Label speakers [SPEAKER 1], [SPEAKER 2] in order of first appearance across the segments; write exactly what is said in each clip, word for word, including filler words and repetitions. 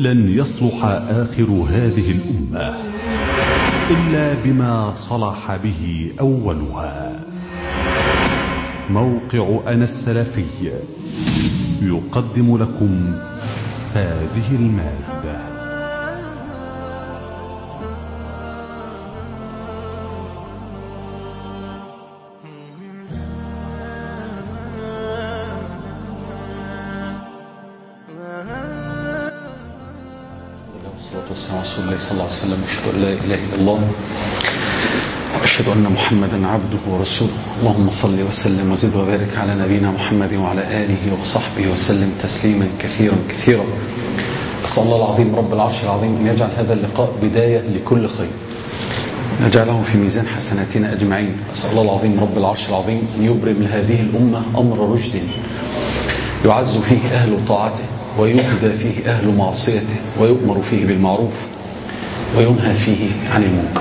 [SPEAKER 1] لن يصلح آخر هذه الأمة إلا بما صلح به أولها. موقع أنا السلفي يقدم لكم هذه المادة.
[SPEAKER 2] والصلاة والسلام على رسول الله صلى الله عليه وسلم، وأشهد أن لا إله إلا الله وأشهد أن محمدا عبده ورسوله. اللهم صل وسلم وزد وبارك على نبينا محمد وعلى آله وصحبه وسلم تسليما كثيرا كثيرا. أسأل الله العظيم رب العرش العظيم أن يجعل هذا اللقاء بداية لكل خير، نجعله في ميزان حسناتنا أجمعين. أسأل الله العظيم رب العرش العظيم أن يبرم لهذه الأمة أمر رشد يعز فيه أهل طاعته ويهدى فيه أهل معصيته ويؤمر فيه بالمعروف وينهى فيه عن المنكر.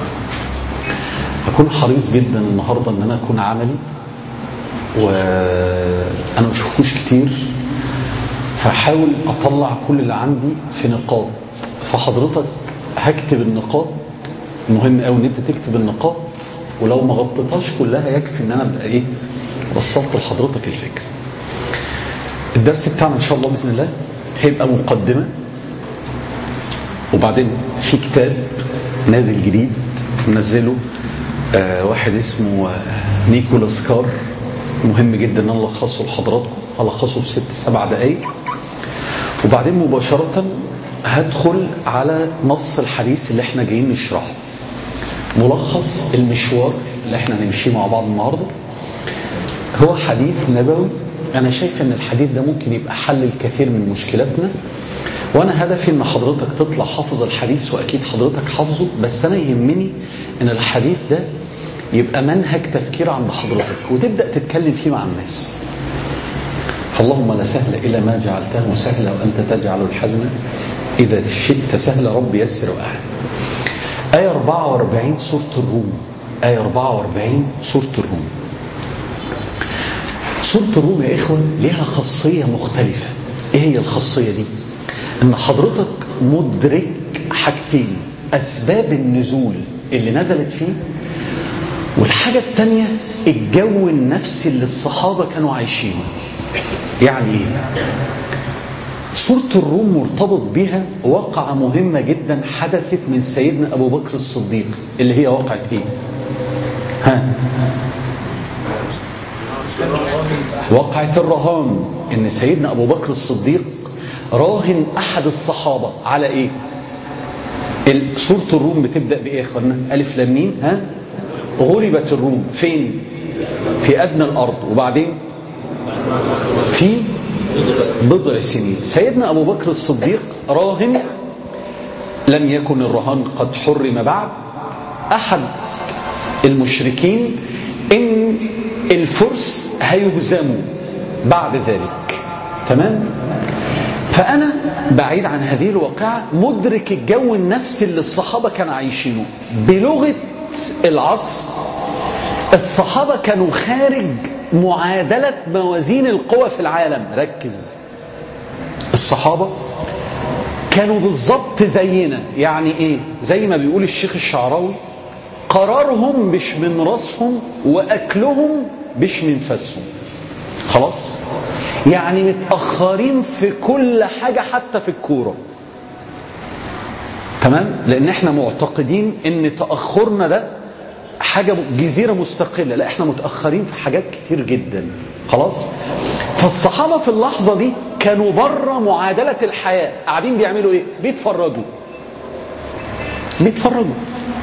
[SPEAKER 2] أكون حريص جدا النهاردة أن أنا أكون عملي، وأنا ما شفتوش كتير، فحاول أطلع كل اللي عندي في نقاط. فحضرتك هكتب النقاط، مهم قوي ان انت تكتب النقاط، ولو ما غطيتهاش كلها يكفي ان انا ابقى ايه وصلت لحضرتك الفكره. الدرس بتاعنا ان شاء الله باذن الله هيبقى مقدمه، وبعدين في كتاب نازل جديد منزله آه واحد اسمه آه نيكولاس كار، مهم جدا ان انا الخصه لحضراتكم، الخصه في ست سبع دقائق، وبعدين مباشره هدخل على نص الحديث اللي احنا جايين نشرحه، ملخص المشوار اللي احنا هنمشيه مع بعض النهارده. هو حديث نبوي، انا شايف ان الحديث ده ممكن يبقى حل الكثير من مشكلاتنا، وانا هدفي ان حضرتك تطلع حافظ الحديث، واكيد حضرتك حافظه، بس انا يهمني ان الحديث ده يبقى منهج تفكير عند حضرتك وتبدا تتكلم فيه مع الناس. فاللهم لا سهل الا ما جعلته سهلا وانت تجعل الحزن اذا شئت سهلا، رب يسر واعن. آية أربعة وأربعين سورة الروم، آية أربعة وأربعين سورة الروم. سورة الروم يا إخوة لها خاصية مختلفة. إيه هي الخاصية دي؟ إن حضرتك مدرك حاجتين: أسباب النزول اللي نزلت فيه، والحاجة التانية الجو النفسي اللي الصحابة كانوا عايشينه. يعني إيه؟ سورة الروم مرتبط بها واقعة مهمة جدا حدثت من سيدنا أبو بكر الصديق، اللي هي واقعة إيه؟ ها؟ واقعة الرهان. إن سيدنا أبو بكر الصديق راهن أحد الصحابة على إيه؟ سورة الروم بتبدأ بإيه يا إخوانا؟ ألف لام ميم. ها؟ غلبت الروم فين؟ في أدنى الأرض، وبعدين في بضع سنين. سيدنا أبو بكر الصديق راهن، لم يكن الرهان قد حرم بعد، أحد المشركين إن الفرس هيهزموا بعد ذلك. تمام؟ فأنا بعيد عن هذه الواقعة، مدرك الجو النفسي اللي الصحابة كانوا عايشينه. بلغة العصر الصحابة كانوا خارج معادلة موازين القوى في العالم. ركز، الصحابة كانوا بالضبط زينا. يعني ايه؟ زي ما بيقول الشيخ الشعراوي: قرارهم مش من راسهم واكلهم مش من فاسهم. خلاص؟ يعني متأخرين في كل حاجة حتى في الكورة. تمام؟ لان احنا معتقدين ان تأخرنا ده حاجة جزيرة مستقلة، لا احنا متأخرين في حاجات كتير جدا. خلاص؟ فالصحابة في اللحظة دي كانوا بره معادلة الحياة، قاعدين بيعملوا ايه؟ بيتفرجوا بيتفرجوا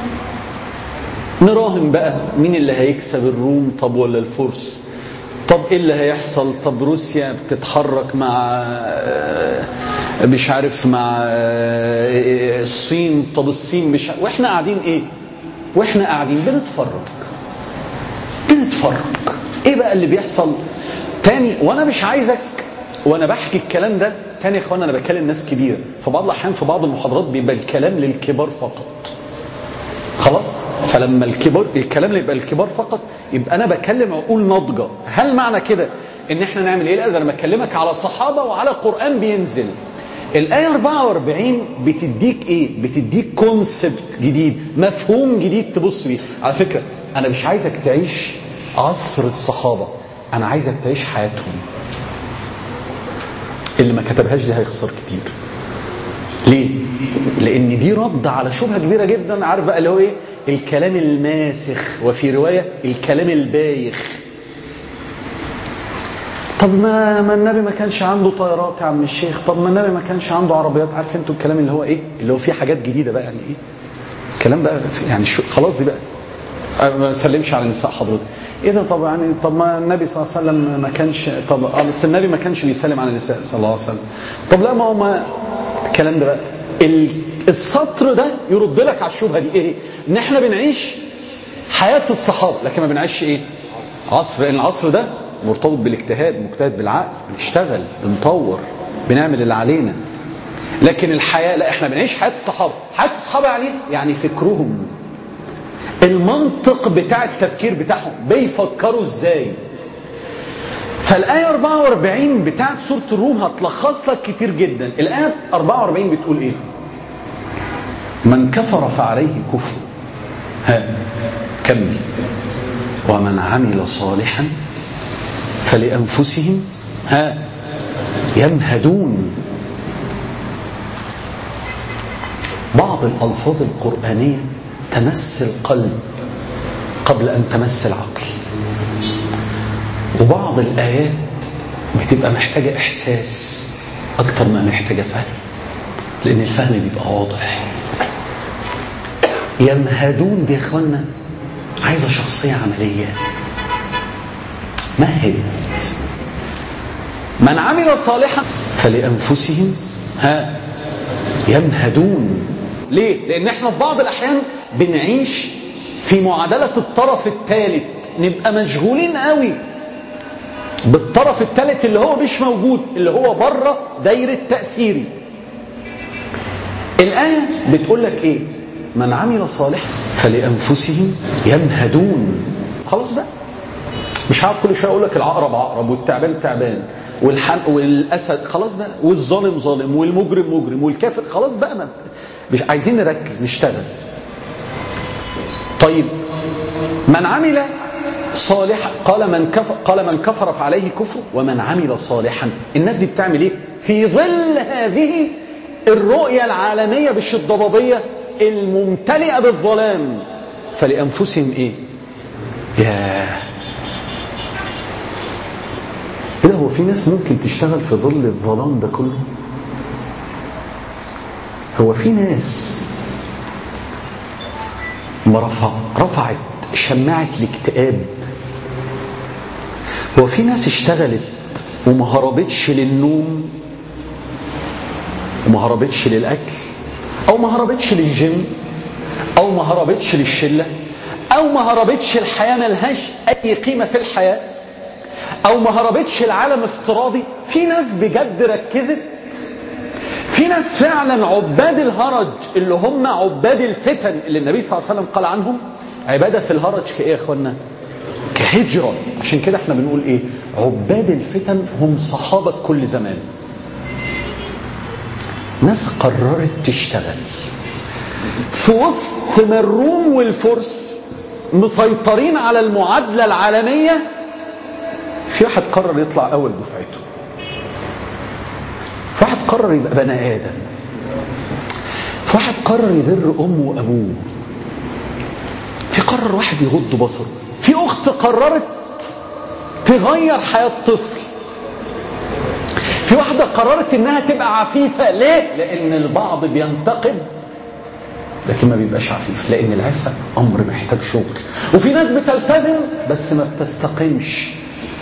[SPEAKER 2] نراهن بقى مين اللي هيكسب، الروم طب ولا الفرس؟ طب ايه اللي هيحصل؟ طب روسيا بتتحرك مع مش عارف مع الصين، طب الصين مش، واحنا قاعدين ايه؟ واحنا قاعدين بنتفرج بنتفرج ايه بقى اللي بيحصل تاني؟ وانا مش عايزك وانا بحكي الكلام ده تاني يا اخوانا، انا بكلم ناس كبيره، فبعض الاحيان في بعض المحاضرات بيبقى الكلام للكبار فقط. خلاص؟ فلما الكبار الكلام اللي يبقى الكبار فقط، يبقى انا بكلم عقول ناضجه. هل معنى كده ان احنا نعمل ايه؟ لا، ده انا بكلمك على صحابه وعلى قرآن بينزل. الآية أربعة وأربعين بتديك ايه؟ بتديك كونسبت جديد، مفهوم جديد تبص بيه. على فكرة انا مش عايزك تعيش عصر الصحابة، انا عايزك تعيش حياتهم. اللي ما كتبهاش دي هيخسر كتير. ليه؟ لان دي رد على شبهة كبيرة جدا. عارف بقى اللي هو ايه؟ الكلام الماسخ، وفي رواية الكلام البايخ. طب ما ما النبي ما كانش عنده طيارات يا عم الشيخ، طب ما النبي ما كانش عنده عربيات. عارف انتوا الكلام اللي هو ايه؟ اللي هو فيه حاجات جديدة بقى، يعني ايه كلام بقى يعني شو خلاص دي بقى ما سلمش على النساء حضرتك. ايه ده؟ طب يعني طب ما النبي صلى الله عليه وسلم ما كانش، طب بس النبي ما كانش بيسلم على النساء صلى الله عليه وسلم. طب لا ما هو ما الكلام ده بقى السطر ده يرد لك على الشبهه دي. ايه؟ ان احنا بنعيش حياه الصحابه لكن ما بنعيش ايه؟ عصر. لان العصر ده مرتبط بالاجتهاد، مجتهد بالعقل، بنشتغل، بنطور، بنعمل اللي علينا. لكن الحياه لا، احنا بنعيش حياه الصحابه. حياه الصحابه يعني يعني فكرهم، المنطق بتاع التفكير بتاعهم، بيفكروا ازاي. فالآية أربعة وأربعين بتاعت سورة الروم هتلخص لك كتير جدا. الآية أربعة وأربعين بتقول ايه؟ من كفر فعليه كفر. ها كمل. ومن عمل صالحا فلأنفسهم ها يمهدون. بعض الألفاظ القرآنية تمس القلب قبل أن تمس العقل، وبعض الآيات بتبقى محتاجة إحساس أكتر ما محتاجة فهم، لأن الفهم بيبقى واضح. يمهدون دي يا إخوانا عايزة شخصية عملية. مهد. من عمل صالحا فلأنفسهم ها يمهدون. ليه؟ لأن احنا في بعض الأحيان بنعيش في معادلة الطرف الثالث، نبقى مشغولين قوي بالطرف الثالث اللي هو مش موجود، اللي هو بره دايرة تأثيري. الآية بتقول لك ايه؟ من عمل صالحا فلأنفسهم يمهدون. خلاص بقى مش هقعد كل شويه اقول لك العقرب عقرب والتعبان تعبان والحن والاسد. خلاص بقى. والظالم ظالم والمجرم مجرم والكافر. خلاص بقى ما مش عايزين نركز، نشتغل. طيب من عمل صالحا قال من كفر قال من كفر فعليه كفر ومن عمل صالحا. الناس دي بتعمل ايه في ظل هذه الرؤيه العالميه بالشضبابيه الممتلئه بالظلام؟ فلانفسهم ايه؟ ياه كده. هو في ناس ممكن تشتغل في ظل الظلام ده كله؟ هو في ناس ما رفع رفعت شماعة الاكتئاب؟ هو في ناس اشتغلت وما هربتش للنوم وما هربتش للأكل أو ما هربتش للجيم أو ما هربتش للشلة أو ما هربتش الحياة ملهاش أي قيمة في الحياة أو ما هربتش العالم افتراضي؟ في ناس بجد ركزت. في ناس فعلا عباد الهرج اللي هم عباد الفتن اللي النبي صلى الله عليه وسلم قال عنهم عبادة في الهرج كإيه يا أخوانا؟ كهجرة. عشان كده احنا بنقول إيه؟ عباد الفتن هم صحابة كل زمان. ناس قررت تشتغل في وسط ما الروم والفرس مسيطرين على المعادلة العالمية. في واحد قرر يطلع أول دفعته، في واحد قرر يبقى بني آدم، في واحد قرر يبر أمه وأبوه، في قرر واحد يغض بصره، في أخت قررت تغير حياة طفل، في واحدة قررت إنها تبقى عفيفة. ليه؟ لأن البعض بينتقد لكن ما بيبقاش عفيف، لأن العفة أمر محتاج شغل. وفي ناس بتلتزم بس ما بتستقيمش.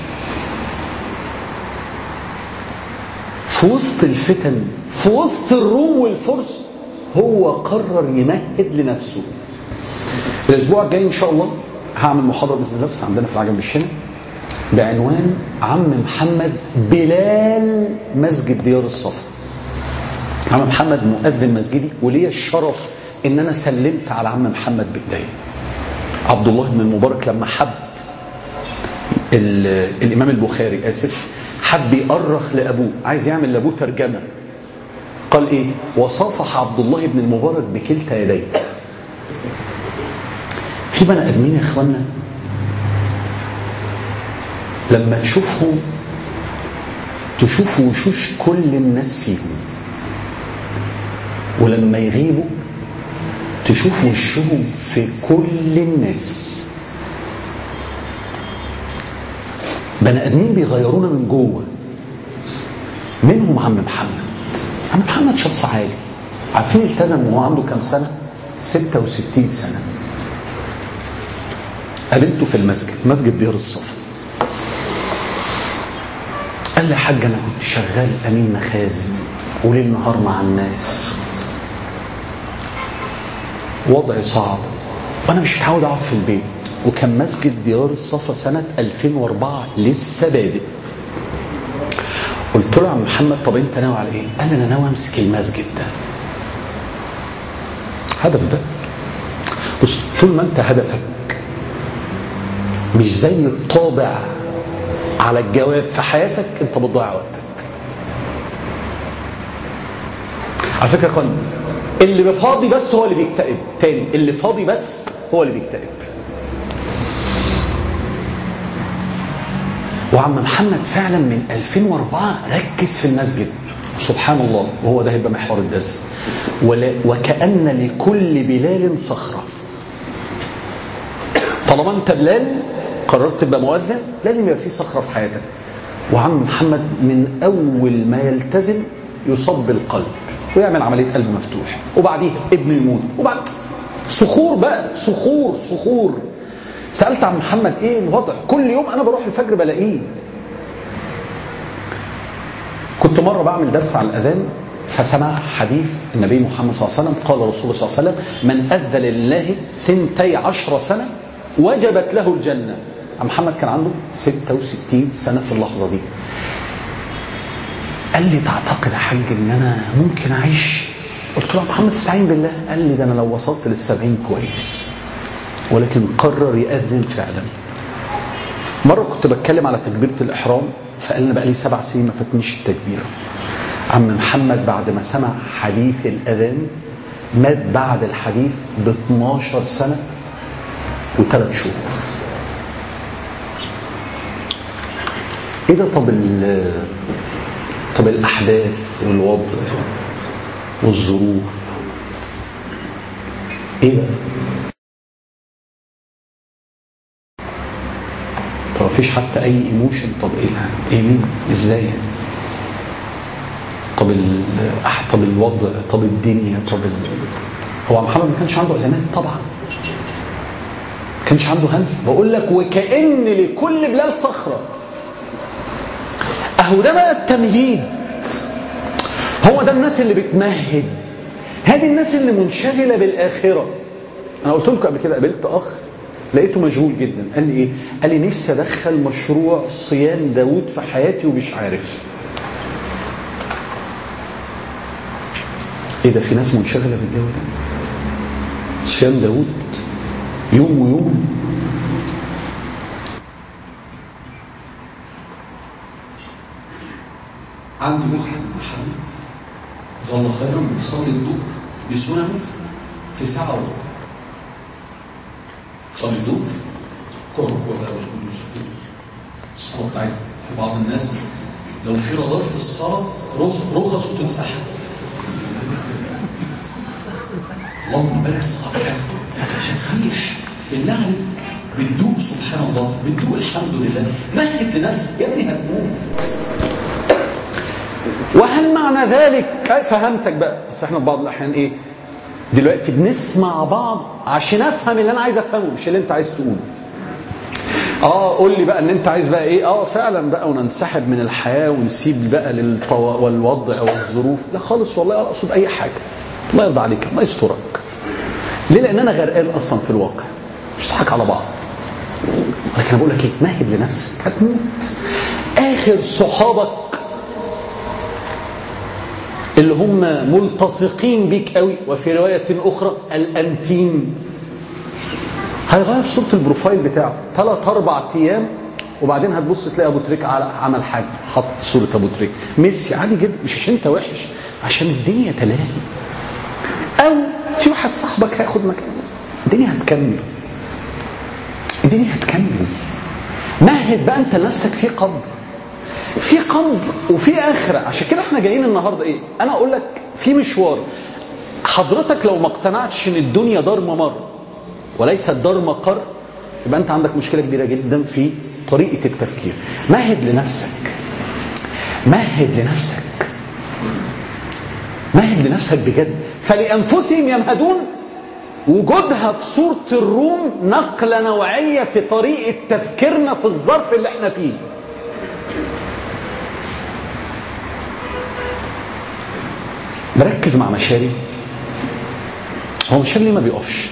[SPEAKER 2] في وسط الفتن، في وسط الروم والفرس، هو قرر يمهد لنفسه. الأسبوع الجاي إن شاء الله هعمل محاضرة بإذن الله بس عندنا في العجم بالشنة بعنوان عم محمد بلال مسجد ديار الصفا. عم محمد مؤذن مسجدي ولي الشرف إن أنا سلمت على عم محمد بإيديا. عبد الله بن المبارك لما حب الإمام البخاري آسف حب يأرخ لأبوه، عايز يعمل لأبوه ترجمة، قال ايه؟ وصافح عبد الله بن المبارك بكلتا يديه. في بني ادمين يا اخوانا لما تشوفهم تشوف وشوش كل الناس فيهم، ولما يغيبوا تشوف وشهم في كل الناس. بني ادمين بيغيرونا من جوه. منهم عم محمد. عم محمد شخص عالي، عارفين التزم وهو عنده كام سنه؟ ستة وستين سنه. قابلته في المسجد، مسجد ديار الصفا. قال لي يا حاج انا كنت شغال امين مخازن وليل نهار مع الناس، وضعي صعب وانا مش متعود اقعد في البيت. وكان مسجد ديار الصفا سنه ألفين وأربعة لسه بادئ. قلت له يا عم محمد طب انت ناوي على ايه؟ قال لي انا ناوي امسك المسجد ده. هدف ده بص، طول ما انت هدفك مش زي الطابع على الجواب في حياتك انت بتضيع وقتك. على فكره يا اخوان اللي فاضي بس هو اللي بيكتئب. تاني، اللي فاضي بس هو اللي بيكتئب. وعم محمد فعلا من ألفين وأربعة ركز في المسجد سبحان الله، وهو ده هيبقى محور الدرس. وكأن لكل بلال صخرة. طالما انت بلال قررت تبقى مؤذن لازم يبقى في صخرة في حياتك. وعم محمد من أول ما يلتزم يصاب بالقلب ويعمل عملية قلب مفتوح، وبعديها ابنه يموت، وبعد صخور بقى صخور صخور. سألت عن محمد ايه الوضع؟ كل يوم انا بروح الفجر بلاقيه. كنت مرة بعمل درس على الأذان فسمع حديث النبي محمد صلى الله عليه وسلم. قال رسول الله صلى الله عليه وسلم من أذن لله ثنتي عشر سنة وجبت له الجنة. عم محمد كان عنده ستة وستين سنة في اللحظة دي. قال لي تعتقد يا حاج ان انا ممكن اعيش؟ قلت له محمد استعين بالله. قال لي ده انا لو وصلت للسبعين كويس، ولكن قرر يأذن فعلا. مرة كنت بتكلم على تكبيرة الإحرام فقال لنا بقى لي سبع سنين ما فاتنيش التكبيرة. عم محمد بعد ما سمع حديث الأذان مات بعد الحديث ب اثناشر سنة وثلاث شهور. ايه ده؟ طب طب الأحداث والوضع والظروف ايه ده؟ طب مفيش حتى اي ايموشن. طب ايه ايه مين ازاي يعني؟ طب ال... طب الوضع، طب الدنيا، طب ال... هو محمد ما كانش عنده ازمات طبعا، ما كانش عنده هم. بقول لك وكأن لكل بلال صخرة. اهو ده بقى التمهيد. هو ده الناس اللي بتمهد. هذه الناس اللي منشغلة بالآخرة. انا قلت لكم قبل كده قابلت اخ لقيته مشغول جدا. قال لي ايه؟ قال لي نفسي ادخل مشروع صيام داود في حياتي ومش عارف. ايه ده؟ في ناس منشغله بالجو ده. صيام داود يوم ويوم.
[SPEAKER 3] عندي اخت محمد ظل خيرا بتصلي الظهر بسنن في ساعه وربع. صلي الظهر قرب ولا رسول السجود الصلاه بتاعتها. في بعض الناس لو في رادار في الصلاه رخص وتمسح. اللهم بارك صلاتك ده صحيح بالله عليك. بتدوق سبحان الله، بتدوق الحمد لله. مهد لنفسك يا ابني هتموت.
[SPEAKER 2] وهل معنى ذلك فهمتك بقى؟ بس احنا في بعض الاحيان ايه دلوقتي بنسمع بعض عشان افهم اللي انا عايز افهمه مش اللي انت عايز تقوله. اه قول لي بقى ان انت عايز بقى ايه. اه فعلا بقى وننسحب من الحياه ونسيب بقى للطو... والوضع والظروف. لا خالص والله، لا اقصد اي حاجه. الله يرضى عليك، الله يسترك. ليه؟ لان انا غرقان اصلا في الواقع. مش ضحك على بعض. لكن انا بقول لك ايه، مهد لنفسك هتموت. اخر صحابك اللي هم ملتصقين بيك قوي، وفي رواية أخرى الأنتيم، هيغير صورة البروفايل بتاعه ثلاث أربع أيام وبعدين هتبص تلاقي أبو تريك عمل حاجة، حط صورة أبو تريك. ميسي عادي جدا، مش عشان أنت وحش، عشان الدنيا تلاهي، او في واحد صاحبك هياخد مكانه. الدنيا هتكمل، الدنيا هتكمل. مهد بقى انت لنفسك في قبر، في قبر وفي آخرة. عشان كده احنا جايين النهاردة ايه؟ انا اقول لك في مشوار. حضرتك لو ما اقتنعتش ان الدنيا دار ممر وليست دار مقر، يبقى انت عندك مشكلة كبيرة جدا في طريقة التفكير. مهد لنفسك، مهد لنفسك، مهد لنفسك بجد. فلأنفسهم يمهدون وجودها في سورة الروم نقلة نوعية في طريقة تفكيرنا في الظرف اللي احنا فيه. مركز مع مشاري. هو مشاري ليه ما بيقفش؟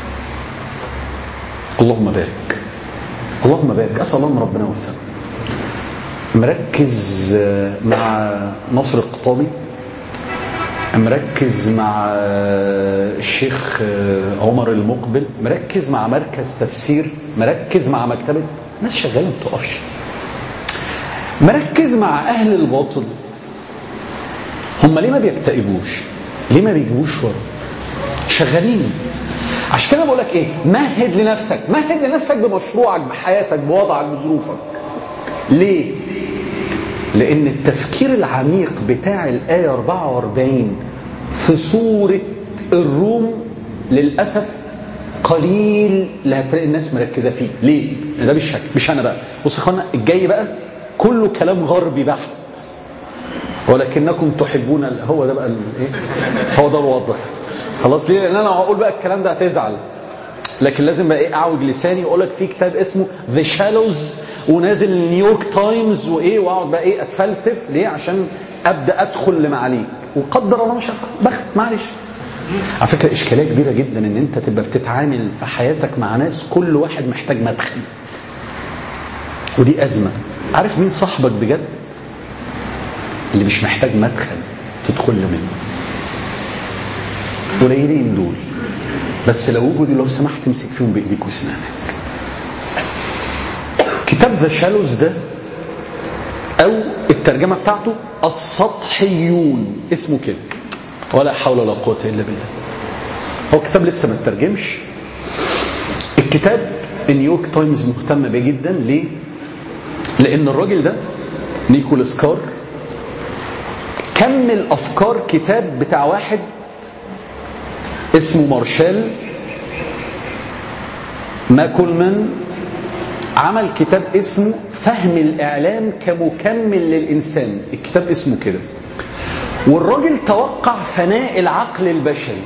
[SPEAKER 2] اللهم بارك، اللهم بارك. أسأل الله من ربنا يوفقه. مركز مع ناصر القطابي، مركز مع الشيخ عمر المقبل، مركز مع مركز تفسير، مركز مع مكتبة ناس شغالة ما بتقفش، مركز مع أهل الباطل. هم ليه ما بيكتئبوش؟ ليه ما بيجيبوش ورا؟ شغالين. عشان كده بقول لك ايه؟ مهد لنفسك، مهد لنفسك بمشروعك، بحياتك، بوضعك، بظروفك. ليه؟ لأن التفكير العميق بتاع الآية أربعة وأربعين في سورة الروم للأسف قليل اللي هتلاقي الناس مركزة فيه. ليه؟ لأن ده بالشك، مش أنا بقى. بص يا اخوانا، الجاي بقى كله كلام غربي بحت. ولكنكم تحبون، هو ده بقى ايه؟ هو ده الوضع. خلاص. ليه؟ لأن أنا هقول بقى الكلام ده هتزعل، لكن لازم بقى ايه أعوج لساني وأقول لك في كتاب اسمه The Shallows ونازل نيويورك تايمز وايه، واقعد بقى ايه اتفلسف. ليه؟ عشان ابدا ادخل لما عليك، وقدر الله مش هفهم، بخت معلش. على فكره اشكاليه كبيره جدا ان انت تبقى بتتعامل في حياتك مع ناس كل واحد محتاج مدخل، ودي ازمه. عارف مين صاحبك بجد؟ اللي مش محتاج مدخل تدخل له منه. قليلين دول، بس لو وجدوا لو سمحت تمسك فيهم بايديك واسنانك. كتاب ذا شالوز ده او الترجمه بتاعته السطحيون، اسمه كده، ولا حول ولا قوه الا بالله. هو كتاب لسه ما اترجمش. الكتاب نيويورك تايمز مهتم بيه جدا. ليه؟ لان الراجل ده نيكولاس كار كمل افكار كتاب بتاع واحد اسمه مارشال ماكولمان، عمل كتاب اسمه فهم الإعلام كمكمل للإنسان. الكتاب اسمه كده. والراجل توقع فناء العقل البشري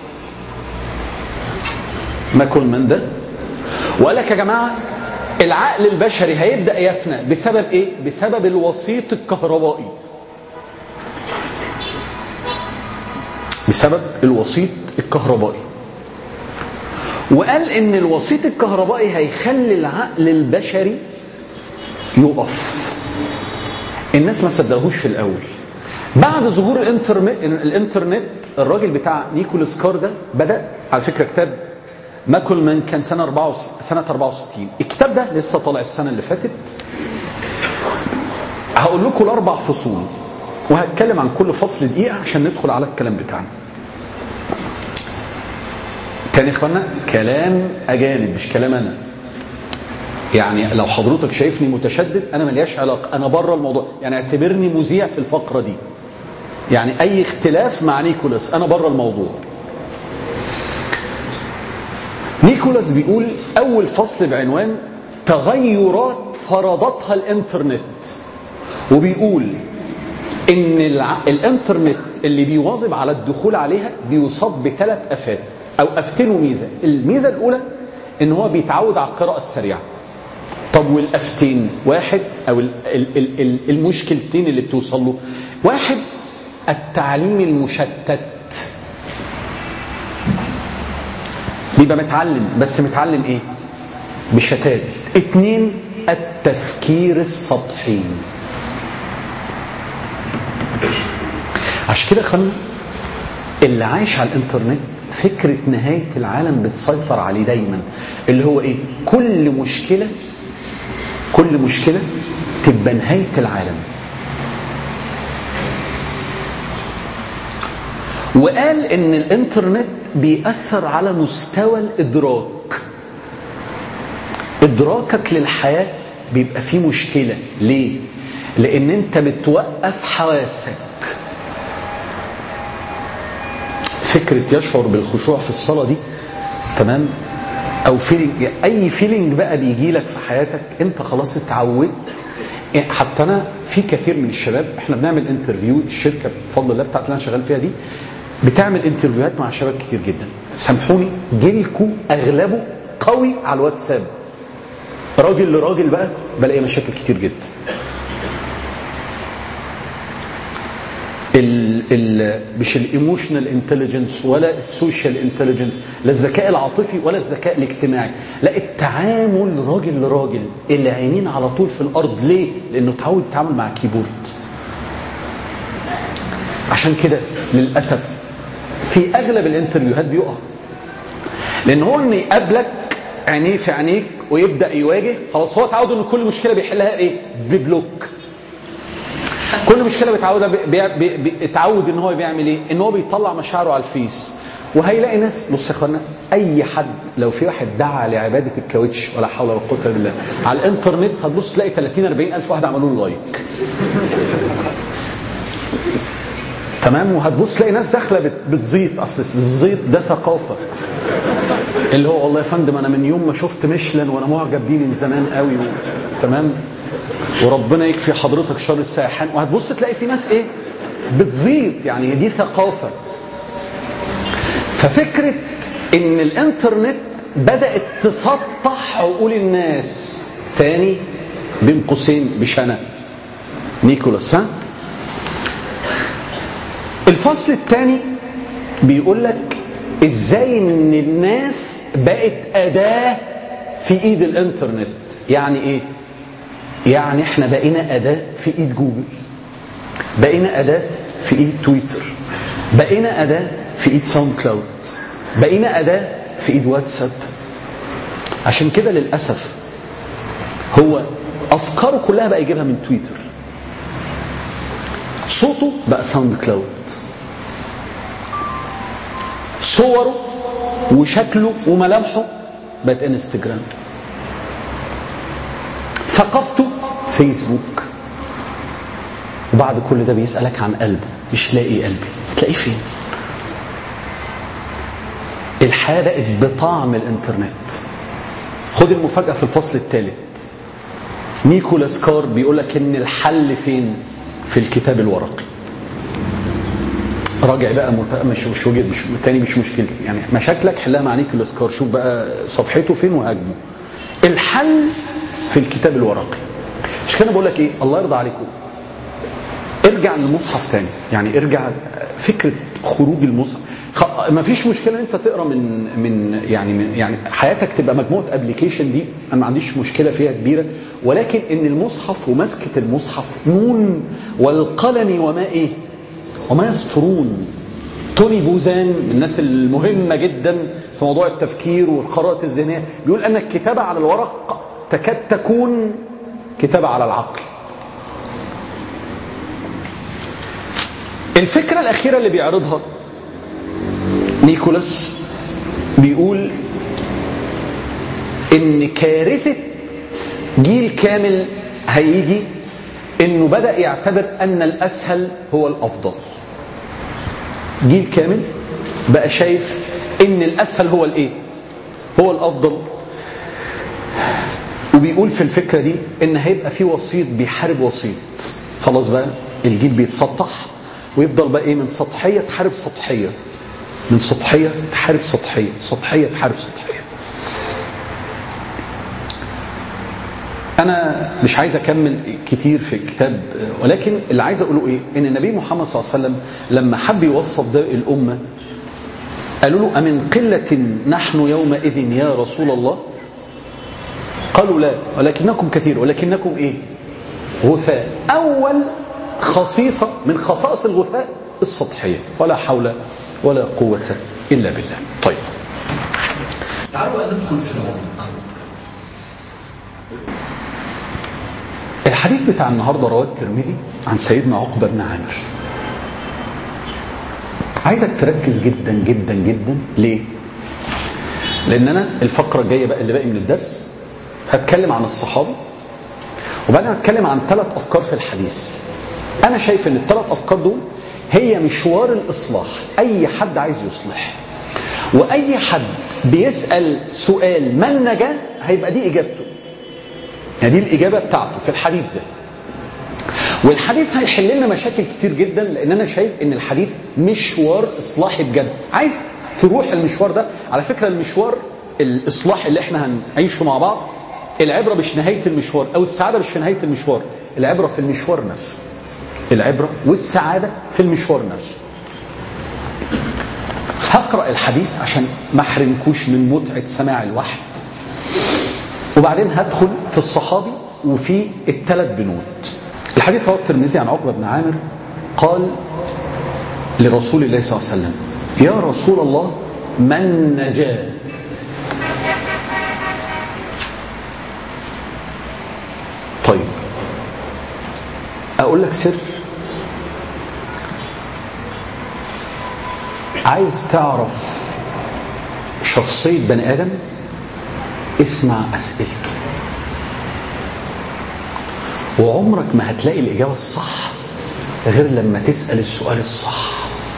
[SPEAKER 2] ماكولمان ده، وقال لك يا جماعة العقل البشري هيبدأ يفنى بسبب إيه؟ بسبب الوسيط الكهربائي. بسبب الوسيط الكهربائي. وقال ان الوسيط الكهربائي هيخلي العقل البشري يقف. الناس ما صدقوش في الاول. بعد ظهور الانترنت الانترنت الراجل بتاع نيكولاس كار ده بدا. على فكره كتاب ماكولمان كان سنه أربعة سنه أربعة وستين. الكتاب ده لسه طالع السنه اللي فاتت. هقول لكم الاربع فصول وهتكلم عن كل فصل دقيقه عشان ندخل على الكلام بتاعنا. كان يا اخوانا كلام اجانب مش كلام انا. يعني لو حضرتك شايفني متشدد انا ملياش علاقه، انا بره الموضوع. يعني اعتبرني مذيع في الفقره دي. يعني اي اختلاف مع نيكولاس انا بره الموضوع. نيكولاس بيقول اول فصل بعنوان تغيرات فرضتها الانترنت، وبيقول ان الانترنت اللي بيواظب على الدخول عليها بيصاب بثلاث افات او افتين وميزه. الميزه الاولى ان هو بيتعود على القراءه السريعه. طب والافتين واحد او المشكلتين اللي بتوصل له، واحد التعليم المشتت، بيبقى متعلم بس متعلم ايه؟ بشتات. اتنين التفكير السطحي. عشان كده خلنا اللي عايش على الانترنت فكرة نهاية العالم بتسيطر عليه دايما، اللي هو ايه؟ كل مشكلة كل مشكلة تبقى نهاية العالم. وقال ان الانترنت بيأثر على مستوى الادراك. ادراكك للحياة بيبقى فيه مشكلة. ليه؟ لان انت بتوقف حواسك. فكرة يشعر بالخشوع في الصلاة دي، تمام، او فيلينج، اي فيلينج بقى بيجي لك في حياتك انت خلاص اتعودت. حتى انا في كثير من الشباب، احنا بنعمل انترفيو، الشركه بفضل الله بتاعت اللي انا شغال فيها دي بتعمل انترفيوهات مع شباب كتير جدا. سامحوني، جيلكم اغلبه قوي على الواتساب، راجل لراجل بقى بلاقي مشاكل كتير جدا. ال ال مش الايموشنال انتليجنس ولا السوشيال انتليجنس، لا الذكاء العاطفي ولا الذكاء الاجتماعي، لا التعامل راجل لراجل، العينين على طول في الارض. ليه؟ لانه اتعود يتعامل مع كيبورد. عشان كده للاسف في اغلب الانترفيوهات بيقع، لان هو انه يقابلك عينيه في عينيك ويبدا يواجه، خلاص هو اتعود ان كل مشكله بيحلها ايه؟ ببلوك. كل مشكله بيتعود بي بيتعود ان هو بيعمل ايه؟ ان هو بيطلع مشاعره على الفيس. وهيلاقي ناس، بص يا اخوانا، اي حد لو في واحد دعا لعباده الكاوتش ولا حول ولا قوه الا بالله على الانترنت، هتبص تلاقي ثلاثين أربعين الف واحد عملوا له لايك. تمام. وهتبص تلاقي ناس داخله بتزيط. اصل الزيط ده ثقافه، اللي هو والله يا فندم انا من يوم ما شفت ميشلان وانا معجب بيه من زمان قوي. تمام. وربنا يكفي حضرتك شر السائحين. وهتبص تلاقي في ناس ايه؟ بتزيط. يعني دي ثقافة. ففكرة ان الانترنت بدأت تسطح عقول الناس تاني، بين قوسين بشنة نيكولاس. ها؟ الفصل الثاني بيقول لك ازاي ان الناس بقت أداة في ايد الانترنت. يعني ايه؟ يعني احنا بقينا أداة في ايد جوجل، بقينا أداة في ايد تويتر، بقينا أداة في ايد ساوند كلاود، بقينا أداة في ايد واتساب. عشان كده للأسف هو أفكاره كلها بقى يجيبها من تويتر، صوته بقى ساوند كلاود، صوره وشكله وملامحه بقت انستجرام، ثقافته فيسبوك. وبعد كل ده بيسألك عن قلبه، مش لاقي قلبي. تلاقيه فين؟ الحياة بقت بطعم الانترنت. خد المفاجأة في الفصل الثالث. نيكولاس كار بيقولك ان الحل فين؟ في الكتاب الورقي. راجع بقى مت... مش مش وجد مش تاني مش مشكلتي، يعني مشاكلك حلها مع نيكولاس كار. شوف بقى صفحته فين وهاجمه. الحل في الكتاب الورقي. مش كده بقول لك ايه؟ الله يرضى عليكم، ارجع للمصحف تاني. يعني ارجع فكره خروج المصحف. خ... ما فيش مشكله انت تقرا من من يعني من يعني حياتك تبقى مجموعه ابلكيشن، دي انا ما عنديش مشكله فيها كبيره، ولكن ان المصحف ومسكه المصحف نون والقلم وما ايه وما يسطرون. توني بوزان من الناس المهمه جدا في موضوع التفكير والقراءه الذهنيه بيقول ان الكتابه على الورق تكاد تكون كتابة على العقل. الفكرة الأخيرة اللي بيعرضها نيكولاس بيقول إن كارثة جيل كامل هيجي إنه بدأ يعتبر أن الأسهل هو الأفضل. جيل كامل بقى شايف إن الأسهل هو الإيه؟ هو الأفضل. وبيقول في الفكرة دي إن هيبقى في وسيط بيحارب وسيط. خلاص بقى الجيل بيتسطح ويفضل بقى إيه؟ من سطحية تحارب سطحية، من سطحية تحارب سطحية، سطحية تحارب سطحية. أنا مش عايز أكمل كتير في الكتاب، ولكن اللي عايز أقوله إيه؟ إن النبي محمد صلى الله عليه وسلم لما حب يوصف ده الأمة قالوا له أمن قلة نحن يومئذ يا رسول الله؟ قالوا لا ولكنكم كثير. ولكنكم إيه؟ غثاء. أول خصيصة من خصائص الغثاء السطحية. ولا حول ولا قوة إلا بالله. طيب
[SPEAKER 3] تعالوا ندخل في العمق.
[SPEAKER 2] الحديث بتاع النهاردة رواه الترمذي عن سيدنا عقبة بن عامر. عايزك تركز جدا جدا جدا. ليه؟ لان انا الفقره الجايه بقى اللي باقي من الدرس هتكلم عن الصحابه، وبعدين هتكلم عن ثلاث افكار في الحديث. انا شايف ان الثلاث افكار دول هي مشوار الاصلاح. اي حد عايز يصلح واي حد بيسال سؤال من نجا هيبقى دي اجابته، يعني دي الاجابه بتاعته في الحديث ده. والحديث هيحل لنا مشاكل كتير جدا، لان انا شايف ان الحديث مشوار اصلاحي بجد. عايز تروح المشوار ده. على فكره المشوار الاصلاح اللي احنا هنعيشه مع بعض، العبره مش نهايه المشوار، او السعاده مش في نهايه المشوار، العبره في المشوار نفسه. العبره والسعاده في المشوار نفسه. هقرا الحديث عشان ما احرمكوش من متعه سماع الوحي، وبعدين هدخل في الصحابي وفي الثلاث بنود. الحديث رواه الترمذي عن عقبه بن عامر قال لرسول الله صلى الله عليه وسلم: يا رسول الله من نجا؟ طيب اقول لك سر. عايز تعرف شخصيه بني ادم؟ اسمع اسئلته، وعمرك ما هتلاقي الاجابه الصح غير لما تسال السؤال الصح.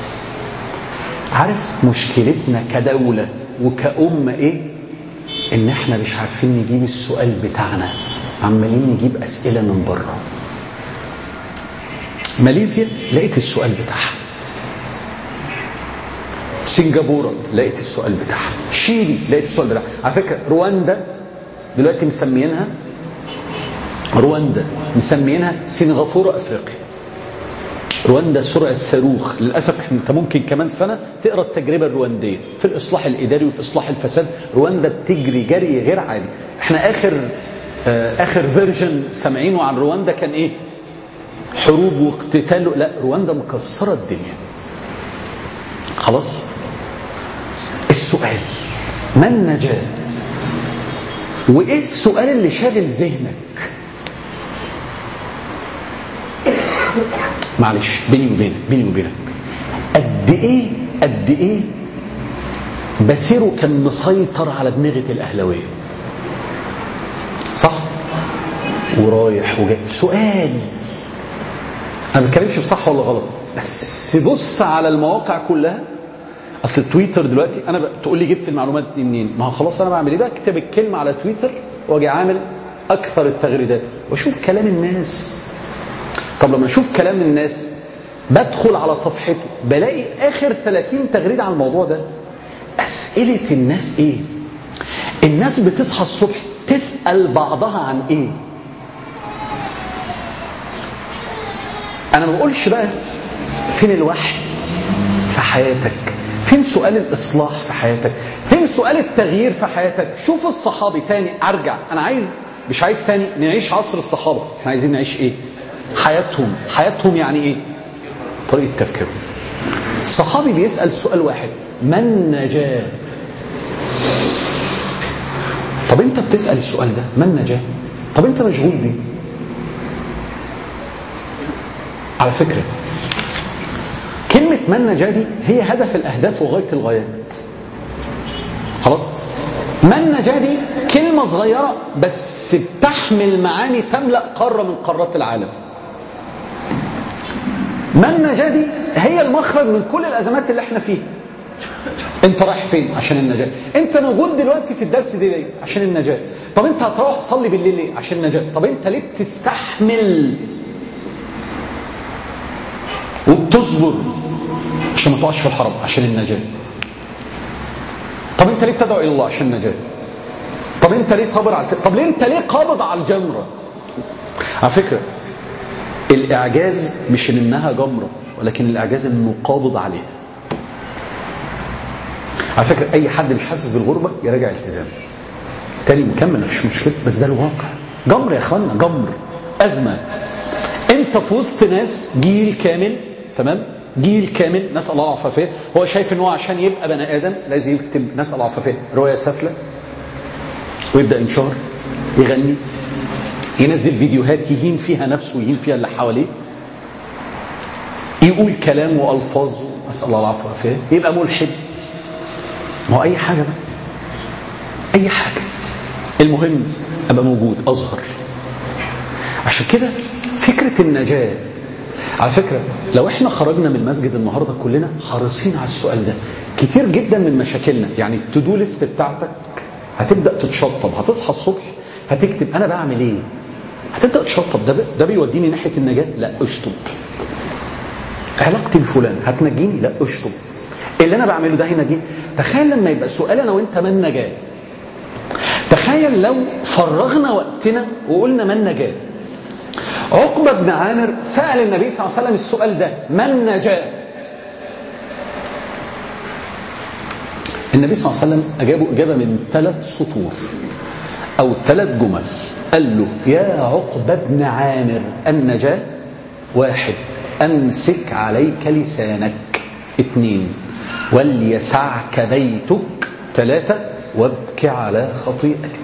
[SPEAKER 2] عارف مشكلتنا كدوله وكأمه ايه؟ ان احنا مش عارفين نجيب السؤال بتاعنا، عمالين نجيب اسئله من بره. ماليزيا لقيت السؤال بتاعها، سنغافوره لقيت السؤال بتاعها، شيلي لقيت السؤال بتاعها. على فكره رواندا دلوقتي مسميينها رواندا مسميينها سنغافوره افريقيا. رواندا سرعه صاروخ. للاسف احنا انت ممكن كمان سنه تقرا التجربه الروانديه في الاصلاح الاداري وفي اصلاح الفساد. رواندا بتجري جري غير عادي. احنا اخر آه اخر فيرجن سامعينه عن رواندا كان ايه؟ حروب واقتتال. لا، رواندا مكسره الدنيا. خلاص. السؤال من نجا؟ وايه السؤال اللي شاغل ذهنك؟ معلش بيني وبينك بيني وبينك قد ايه قد ايه باسيرو كان مسيطر على دماغه الاهلاويه، صح؟ ورايح وجاي. سؤال، انا ما بتكلمش بصح ولا غلط، بس بص على المواقع كلها. اصل تويتر دلوقتي انا ب... تقول لي جبت المعلومات دي منين؟ ما هو خلاص انا بعمل ايه بقى؟ اكتب الكلمه على تويتر واجي عامل اكثر التغريدات واشوف كلام الناس. طب لما اشوف كلام الناس بدخل على صفحتي بلاقي اخر ثلاثين تغريده عن الموضوع ده. اسئله الناس ايه؟ الناس بتصحى الصبح تسال بعضها عن ايه؟ انا ما بقولش بقى فين الوحي في حياتك، فين سؤال الاصلاح في حياتك، فين سؤال التغيير في حياتك. شوف الصحابي تاني. ارجع، انا عايز مش عايز تاني نعيش عصر الصحابه، احنا عايزين نعيش ايه؟ حياتهم. حياتهم يعني ايه؟ طريقه تفكيرهم. الصحابي بيسال سؤال واحد: من نجا؟ طب انت بتسال السؤال ده من نجا؟ طب انت مشغول بيه؟ على فكره كلمه من نجا دي هي هدف الاهداف وغايه الغايات. خلاص. من نجا دي كلمه صغيره بس بتحمل معاني تملا قاره من قارات العالم. من نجا دي هي المخرج من كل الازمات اللي احنا فيها. انت رايح فين؟ عشان النجاه. انت موجود دلوقتي في الدرس دي ليه؟ عشان النجاه. طب انت هتروح تصلي بالليل ليه؟ عشان النجاه. طب انت ليه بتستحمل وبتصبر عشان ما تقعش في الحرام؟ عشان النجاه. طب انت ليه بتدعو الى الله؟ عشان النجاه. طب انت ليه صابر على السر؟ طب ليه انت ليه قابض على الجمره؟ على فكره الاعجاز مش انها جمره، ولكن الاعجاز انه قابض عليها. على فكره اي حد مش حاسس بالغربه يراجع التزام تاني مكمل، مفيش مشكله، بس ده الواقع. جمر يا اخوانا، جمر، ازمه. انت في وسط ناس، جيل كامل، تمام، جيل كامل، نسال الله العافيه. هو شايف ان هو عشان يبقى بني ادم لازم يكتب، نسال الله العافيه، روايه سافله ويبدا ينشر، يغني، ينزل فيديوهات يهين فيها نفسه ويهين فيها اللي حواليه، يقول كلام والفاظ نسأل الله العفو والعافية، يبقى ملحد. ما هو أي حاجة بقى، أي حاجة، المهم أبقى موجود أظهر. عشان كده فكرة النجاة، على فكرة لو احنا خرجنا من المسجد النهاردة كلنا حريصين على السؤال ده، كتير جدا من مشاكلنا يعني التودو ليست بتاعتك هتبدأ تتشطب، هتصحى الصبح هتكتب أنا بعمل إيه، هتبدأ تشطب. ده ده بيوديني ناحية النجاة؟ لا، اشطب. علاقتي بفلان هتنجيني؟ لا، اشطب. اللي أنا بعمله ده هينجيني؟ تخيل لما يبقى سؤال أنا وأنت ما النجاة. تخيل لو فرغنا وقتنا وقلنا ما النجاة. عقبة بن عامر سأل النبي صلى الله عليه وسلم السؤال ده، ما النجاة؟ النبي صلى الله عليه وسلم أجابه إجابة من ثلاث سطور أو ثلاث جمل. قال له يا عقبة بن عامر النجاة: واحد، أمسك عليك لسانك. اثنين، وليسعك بيتك. ثلاثة، وابك على خطيئتك.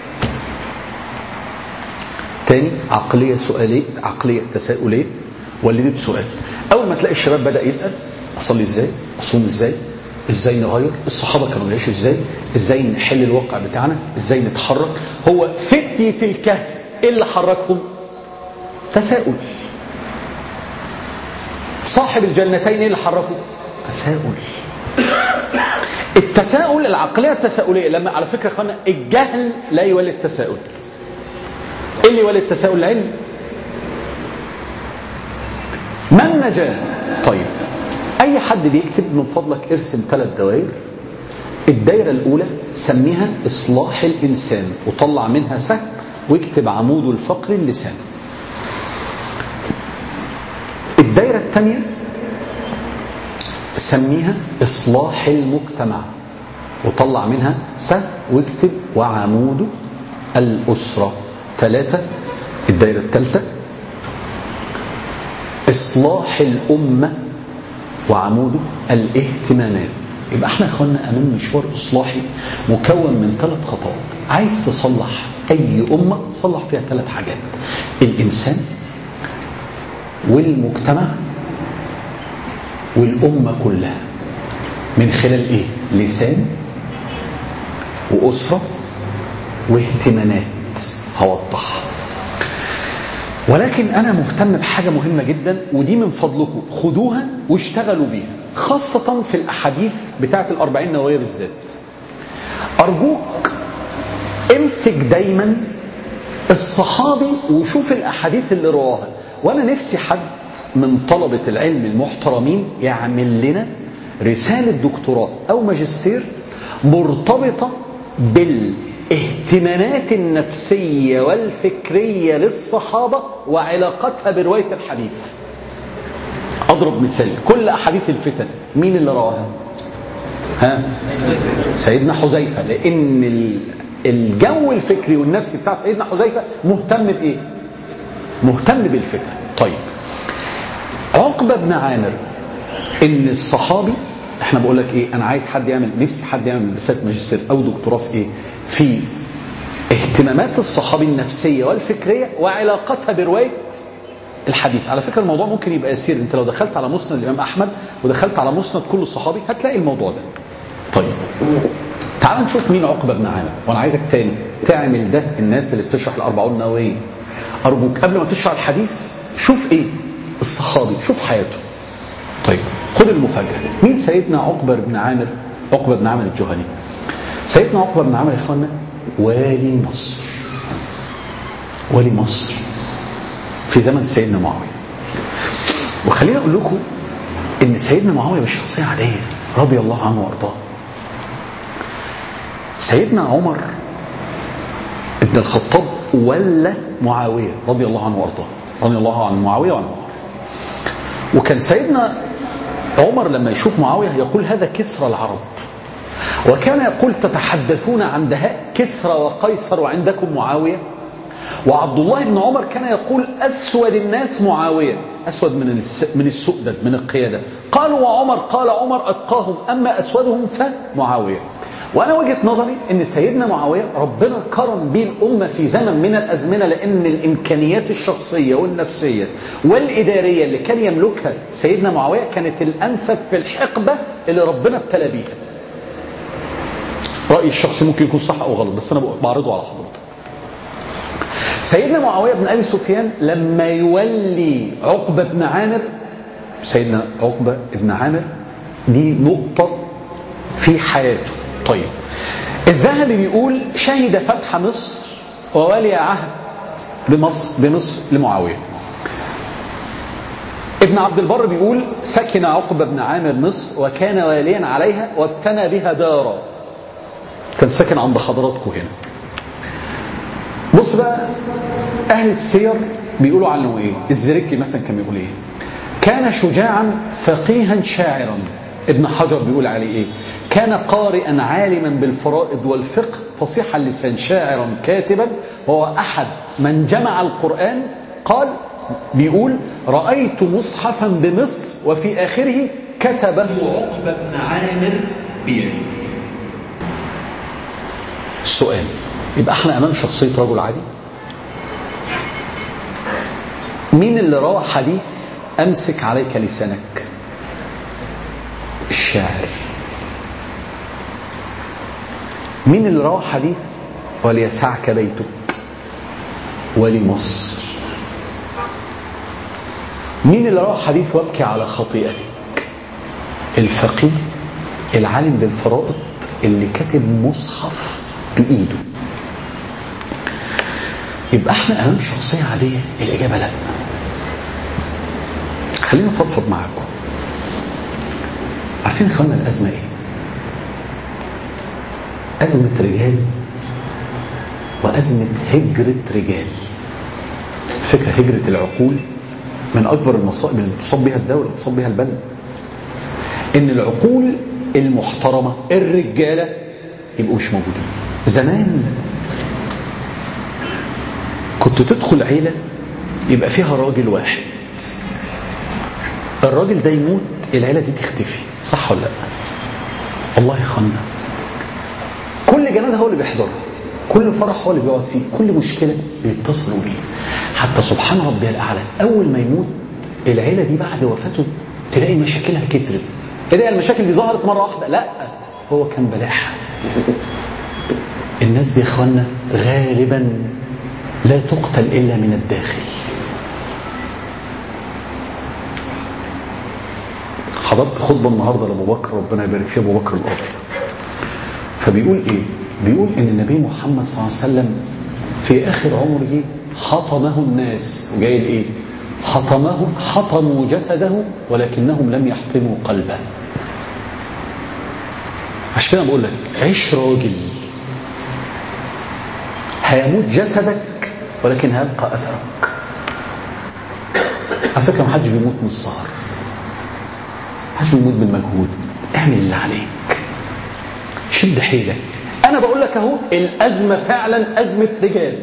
[SPEAKER 2] تاني، عقلية سؤالية، عقلية تساؤلية ولدت سؤال. أول ما تلاقي الشباب بدأ يسأل: أصلي إزاي؟ أصوم إزاي؟ إزاي نغير؟ الصحابة كانوا يعيشوا إزاي؟ إزاي نحل الواقع بتاعنا؟ إزاي نتحرك؟ هو فتية الكهف إيه اللي حركهم؟ تساؤل. صاحب الجنتين إيه اللي حركه؟ تساؤل. التساؤل، العقلية التساؤلية. لما على فكرة خلنا الجهل لا يولد التساؤل. إيه اللي يولد التساؤل؟ العلم. ما النجاة؟ طيب أي حد بيكتب من فضلك ارسم ثلاث دوائر. الدائرة الأولى سميها إصلاح الإنسان وطلع منها سهم واكتب عمود الفقر اللسان. الدائرة الثانية سميها إصلاح المجتمع وطلع منها سهم واكتب وعمود الأسرة. ثلاثة، الدائرة الثالثة إصلاح الأمة وعمود الاهتمامات. يبقى احنا اخوانا امام مشوار اصلاحي مكون من ثلاث خطوات. عايز تصلح اي امه صلح فيها ثلاث حاجات: الانسان والمجتمع والامه كلها. من خلال ايه؟ لسان واسره واهتمامات. هوضح، ولكن انا مهتم بحاجه مهمه جدا، ودي من فضلكم خدوها واشتغلوا بيها، خاصة في الأحاديث بتاعت الأربعين نووية بالذات. أرجوك امسك دايما الصحابي وشوف الأحاديث اللي رواها. وأنا نفسي حد من طلبة العلم المحترمين يعمل لنا رسالة دكتوراه أو ماجستير مرتبطة بالاهتمامات النفسية والفكرية للصحابة وعلاقتها برواية الحديث. أضرب مثال: كل أحاديث الفتن مين اللي رواها؟ ها؟ سيدنا حذيفة، لأن الجو الفكري والنفسي بتاع سيدنا حذيفة مهتم بإيه؟ مهتم بالفتن. طيب عقبة بن عامر، إن الصحابي، احنا بقول لك إيه، أنا عايز حد يعمل، نفسي حد يعمل رسالة ماجستير أو دكتوراه في إيه؟ في اهتمامات الصحابي النفسية والفكرية وعلاقتها برواية الحديث. على فكرة الموضوع ممكن يبقى يسير، انت لو دخلت على مسند الإمام أحمد ودخلت على مسند كل صحابي هتلاقي الموضوع ده. طيب تعال نشوف مين عقبة بن عامر. وانا عايزك تاني تعمل ده، الناس اللي بتشرح الأربعون النووية أرجوك قبل ما تشرح الحديث شوف ايه الصحابي، شوف حياته. طيب خد المفاجأة، مين سيدنا عقبة بن عامر؟ عقبة بن عامر الجهني. سيدنا عقبة بن عامر يا اخوانا والي مصر، والي مصر في زمن سيدنا معاوية. وخلينا أقول لكم إن سيدنا معاوية مش شخصية عادية رضي الله عنه وارضاه. سيدنا عمر ابن الخطاب ولا معاوية رضي الله عنه وارضاه، رضي الله عن معاوية وعن عمر. وكان سيدنا عمر لما يشوف معاوية يقول هذا كسرى العرب، وكان يقول تتحدثون عن دهاء كسرى وقيصر وعندكم معاوية. وعبد الله بن عمر كان يقول أسود الناس معاوية، أسود من من السؤدد من القيادة. قالوا وعمر، قال عمر أتقاهم، أما أسودهم فمعاوية. وأنا وجهة نظري أن سيدنا معاوية ربنا كرم به الأمة في زمن من الأزمنة، لأن الإمكانيات الشخصية والنفسية والإدارية اللي كان يملكها سيدنا معاوية كانت الأنسب في الحقبة اللي ربنا ابتلى بيها. رأيي الشخصي ممكن يكون صح أو غلط، بس أنا بعرضه على حضرتك. سيدنا معاوية بن أبي سفيان لما يولي عقبة بن عامر، سيدنا عقبة بن عامر دي نقطة في حياته. طيب الذهبي بيقول شهد فتح مصر وولي عهد بمصر, بمصر لمعاوية. ابن عبد البر بيقول سكن عقبة بن عامر مصر وكان واليا عليها وابتنى بها دارا. كان ساكن عند حضراتكم هنا. بص بقى أهل السير بيقولوا عنه إيه. الزركي مثلا كان بيقول إيه؟ كان شجاعا فقيها شاعرا. ابن حجر بيقول عليه إيه؟ كان قارئا عالما بالفرائض والفقه فصيح اللسان شاعرا كاتبا، وهو أحد من جمع القرآن. قال بيقول رأيت مصحفا بمصر وفي آخره كتبه عقبة بن عامر بيده. السؤال يبقى احنا أمام شخصية رجل عادي؟ مين اللي روى حديث أمسك عليك لسانك؟ الشاعر. مين اللي روى حديث وليسعك بيتك ولمصر؟ مين اللي روى حديث وابكي على خطيئتك؟ الفقيه العالم بالفرائض اللي كاتب مصحف بإيده. يبقى احنا امام شخصية عادية؟ الإجابة لا. خلينا نفضفض معاكم. عارفين اخوانا الأزمة ايه؟ أزمة رجال وأزمة هجرة رجال. فكرة هجرة العقول من أكبر المصائب اللي تصاب بها الدولة وتصاب بها البلد. إن العقول المحترمة الرجالة يبقوا مش موجودين. زمان كنت تدخل عيلة يبقى فيها راجل واحد، الراجل ده يموت العيلة دي تختفي، صح ولا لا؟ الله يخلنا. كل جنازة هو اللي بيحضره، كل فرح هو اللي بيقعد فيه، كل مشكلة بيتصلوا بيه. حتى سبحان ربي الأعلى أول ما يموت العيلة دي بعد وفاته تلاقي مشاكلها كترت. تلاقي المشاكل دي ظهرت مرة واحدة؟ لا، هو كان بلاحة. الناس دي يا اخوانا غالبا لا تقتل إلا من الداخل. حضرت خطبة النهاردة لأبو بكر ربنا يبارك فيه، أبو بكر القاضي، فبيقول إيه؟ بيقول إن النبي محمد صلى الله عليه وسلم في آخر عمره حطمه الناس، وجاي إيه؟ حطمه حطموا جسده ولكنهم لم يحطموا قلبه. عشان كده بقول لك عيش راجل، هيموت جسدك ولكن هيبقى أثرك. على فكرة محدش بيموت من السهر، محدش بيموت بالمجهود. اعمل اللي عليك، شد حيلك. أنا بقول لك أهو الأزمة فعلا أزمة رجال.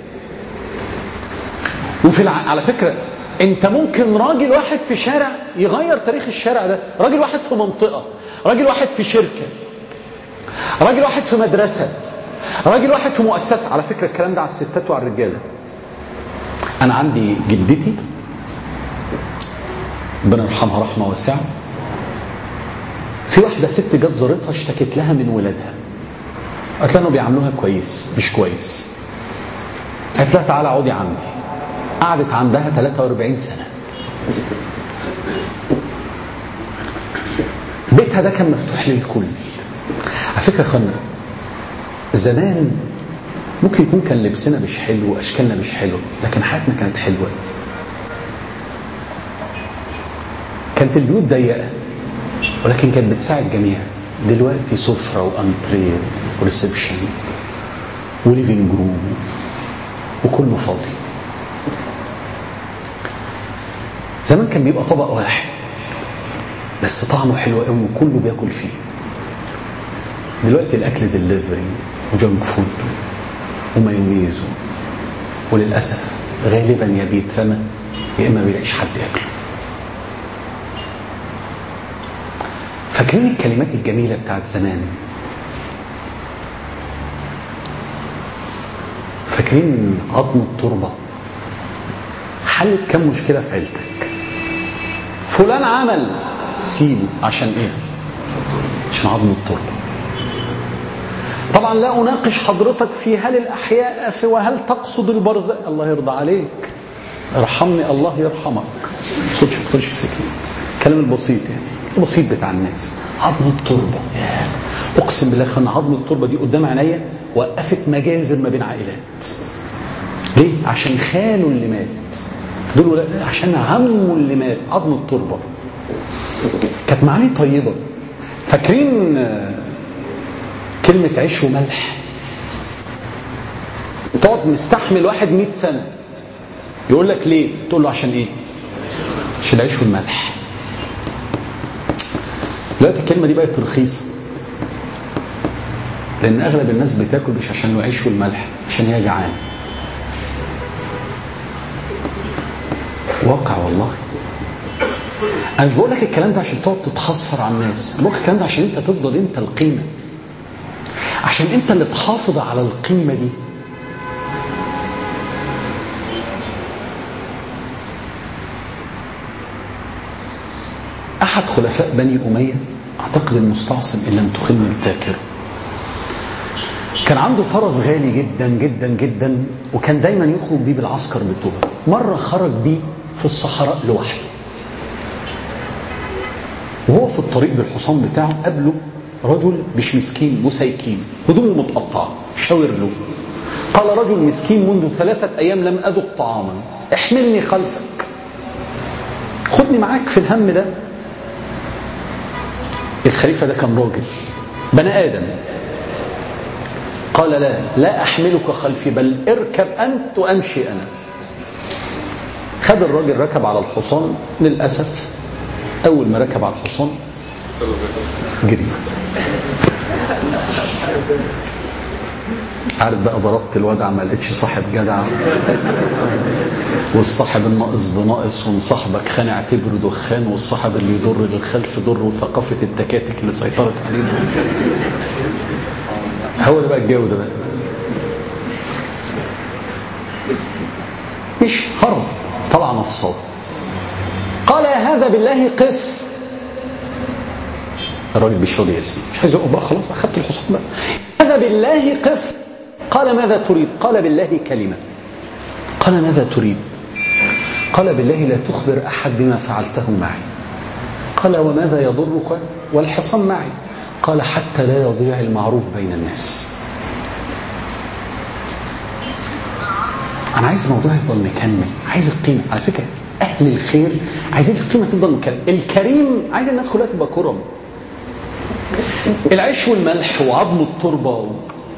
[SPEAKER 2] وفي الع... على فكرة أنت ممكن راجل واحد في شارع يغير تاريخ الشارع ده، راجل واحد في منطقة، راجل واحد في شركة، راجل واحد في مدرسة، راجل واحد في مؤسسة. على فكرة الكلام ده على الستات وعلى الرجالة. أنا عندي جدتي ربنا يرحمها رحمة واسعة، في واحدة ست جت زارتها اشتكت لها من ولادها، قالت لها انه بيعاملوها كويس مش كويس. قالت لها تعالى اقعدي عندي. قعدت عندها ثلاثة وأربعين سنة. بيتها ده كان مفتوح للكل. على فكرة يا اخوانا زمان ممكن يكون كان لبسنا مش حلو واشكالنا مش حلو، لكن حياتنا كانت حلوة. كانت البيوت ضيقة ولكن كانت بتساعد الجميع. دلوقتي سفرة وانتريه وريسبشن وليفينج روم وكله فاضي. زمان كان بيبقى طبق واحد بس طعمه حلو قوي وكله بياكل فيه. دلوقتي الاكل ديليفري وجنك فود ومايونيز، وللاسف غالبا يا بيترمى يا اما بيلاقيش حد ياكله. فاكرين الكلمات الجميله بتاعت زمان؟ فاكرين عظم التربة حلت كم مشكلة في عيلتك؟ فلان عمل، سيبه. عشان ايه؟ عشان عظم التربة. طبعا لا أناقش حضرتك في هل الأحياء وهل تقصد البرزاء. الله يرضى عليك، ارحمني الله يرحمك. صوتش بتقولش في سكين، الكلام البسيط يعني البسيط بتاع الناس. عظم التربة، يا أقسم بالله خلنا عظم التربة دي قدام عينيا وقفت مجازر ما بين عائلات. ليه؟ عشان خاله اللي مات، دول عشان عمه اللي مات. عظم التربة كانت معاني طيبة. فاكرين كلمة عيش وملح؟ تقعد مستحمل واحد مئة سنة يقول لك ليه؟ تقول له عشان ايه؟ عشان العيش والملح. دلوقتي الكلمة دي بقت رخيصة، لأن أغلب الناس بتاكل مش عشان العيش والملح، عشان هي جعان. واقع والله. أنا مش بقول لك الكلام ده عشان تقعد تتحسر على الناس، أنا بقول لك الكلام ده عشان أنت تفضل أنت القيمة، عشان أنت اللي تحافظ على القيمة دي. أحد خلفاء بني أمية، أعتقد المستعصم إن لم تخن الذاكرة، كان عنده فرس غالي جدا جدا جدا، وكان دايما يخرج بيه بالعسكر بتوعه. مرة خرج بيه في الصحراء لوحده، وهو في الطريق بالحصان بتاعه قابله رجل مش مسكين، مسيكين، هدومه متقطعة، شاور له. قال رجل مسكين: منذ ثلاثة أيام لم أذق طعاما، احملني خلفك، خدني معاك في الهم ده. الخليفة ده كان راجل بني آدم، قال: لا لا أحملك خلفي، بل اركب أنت وأمشي أنا. خد الراجل ركب على الحصان. للأسف أول ما ركب على الحصان جري. عارف بقى، ضربت الوجع ما لقيتش صاحب جدع، والصاحب الناقص بناقص، وصاحبك خان اعتبره دخان، والصاحب اللي يضر للخلف ضر، وثقافة التكاتك اللي سيطرت علينا. هو ده بقى الجو ده بقى. مش هرب، طلع نصاب. قال: يا هذا بالله قف. الراجل مش راضي يسمع، مش عايز يقف بقى، خلاص بقى خدت الحصان بقى. هذا بالله قف. قال: ماذا تريد؟ قال: بالله كلمة. قال: ماذا تريد؟ قال: بالله لا تخبر أحد بما فعلته معي. قال: وماذا يضرك والحصان معي؟ قال: حتى لا يضيع المعروف بين الناس. أنا عايز الموضوع يفضل مكمل، عايز القيمة. على فكرة أهل الخير عايزين القيمة تفضل مكمل. الكريم عايز الناس كلها تبقى كرم. العيش والملح وعظم التربة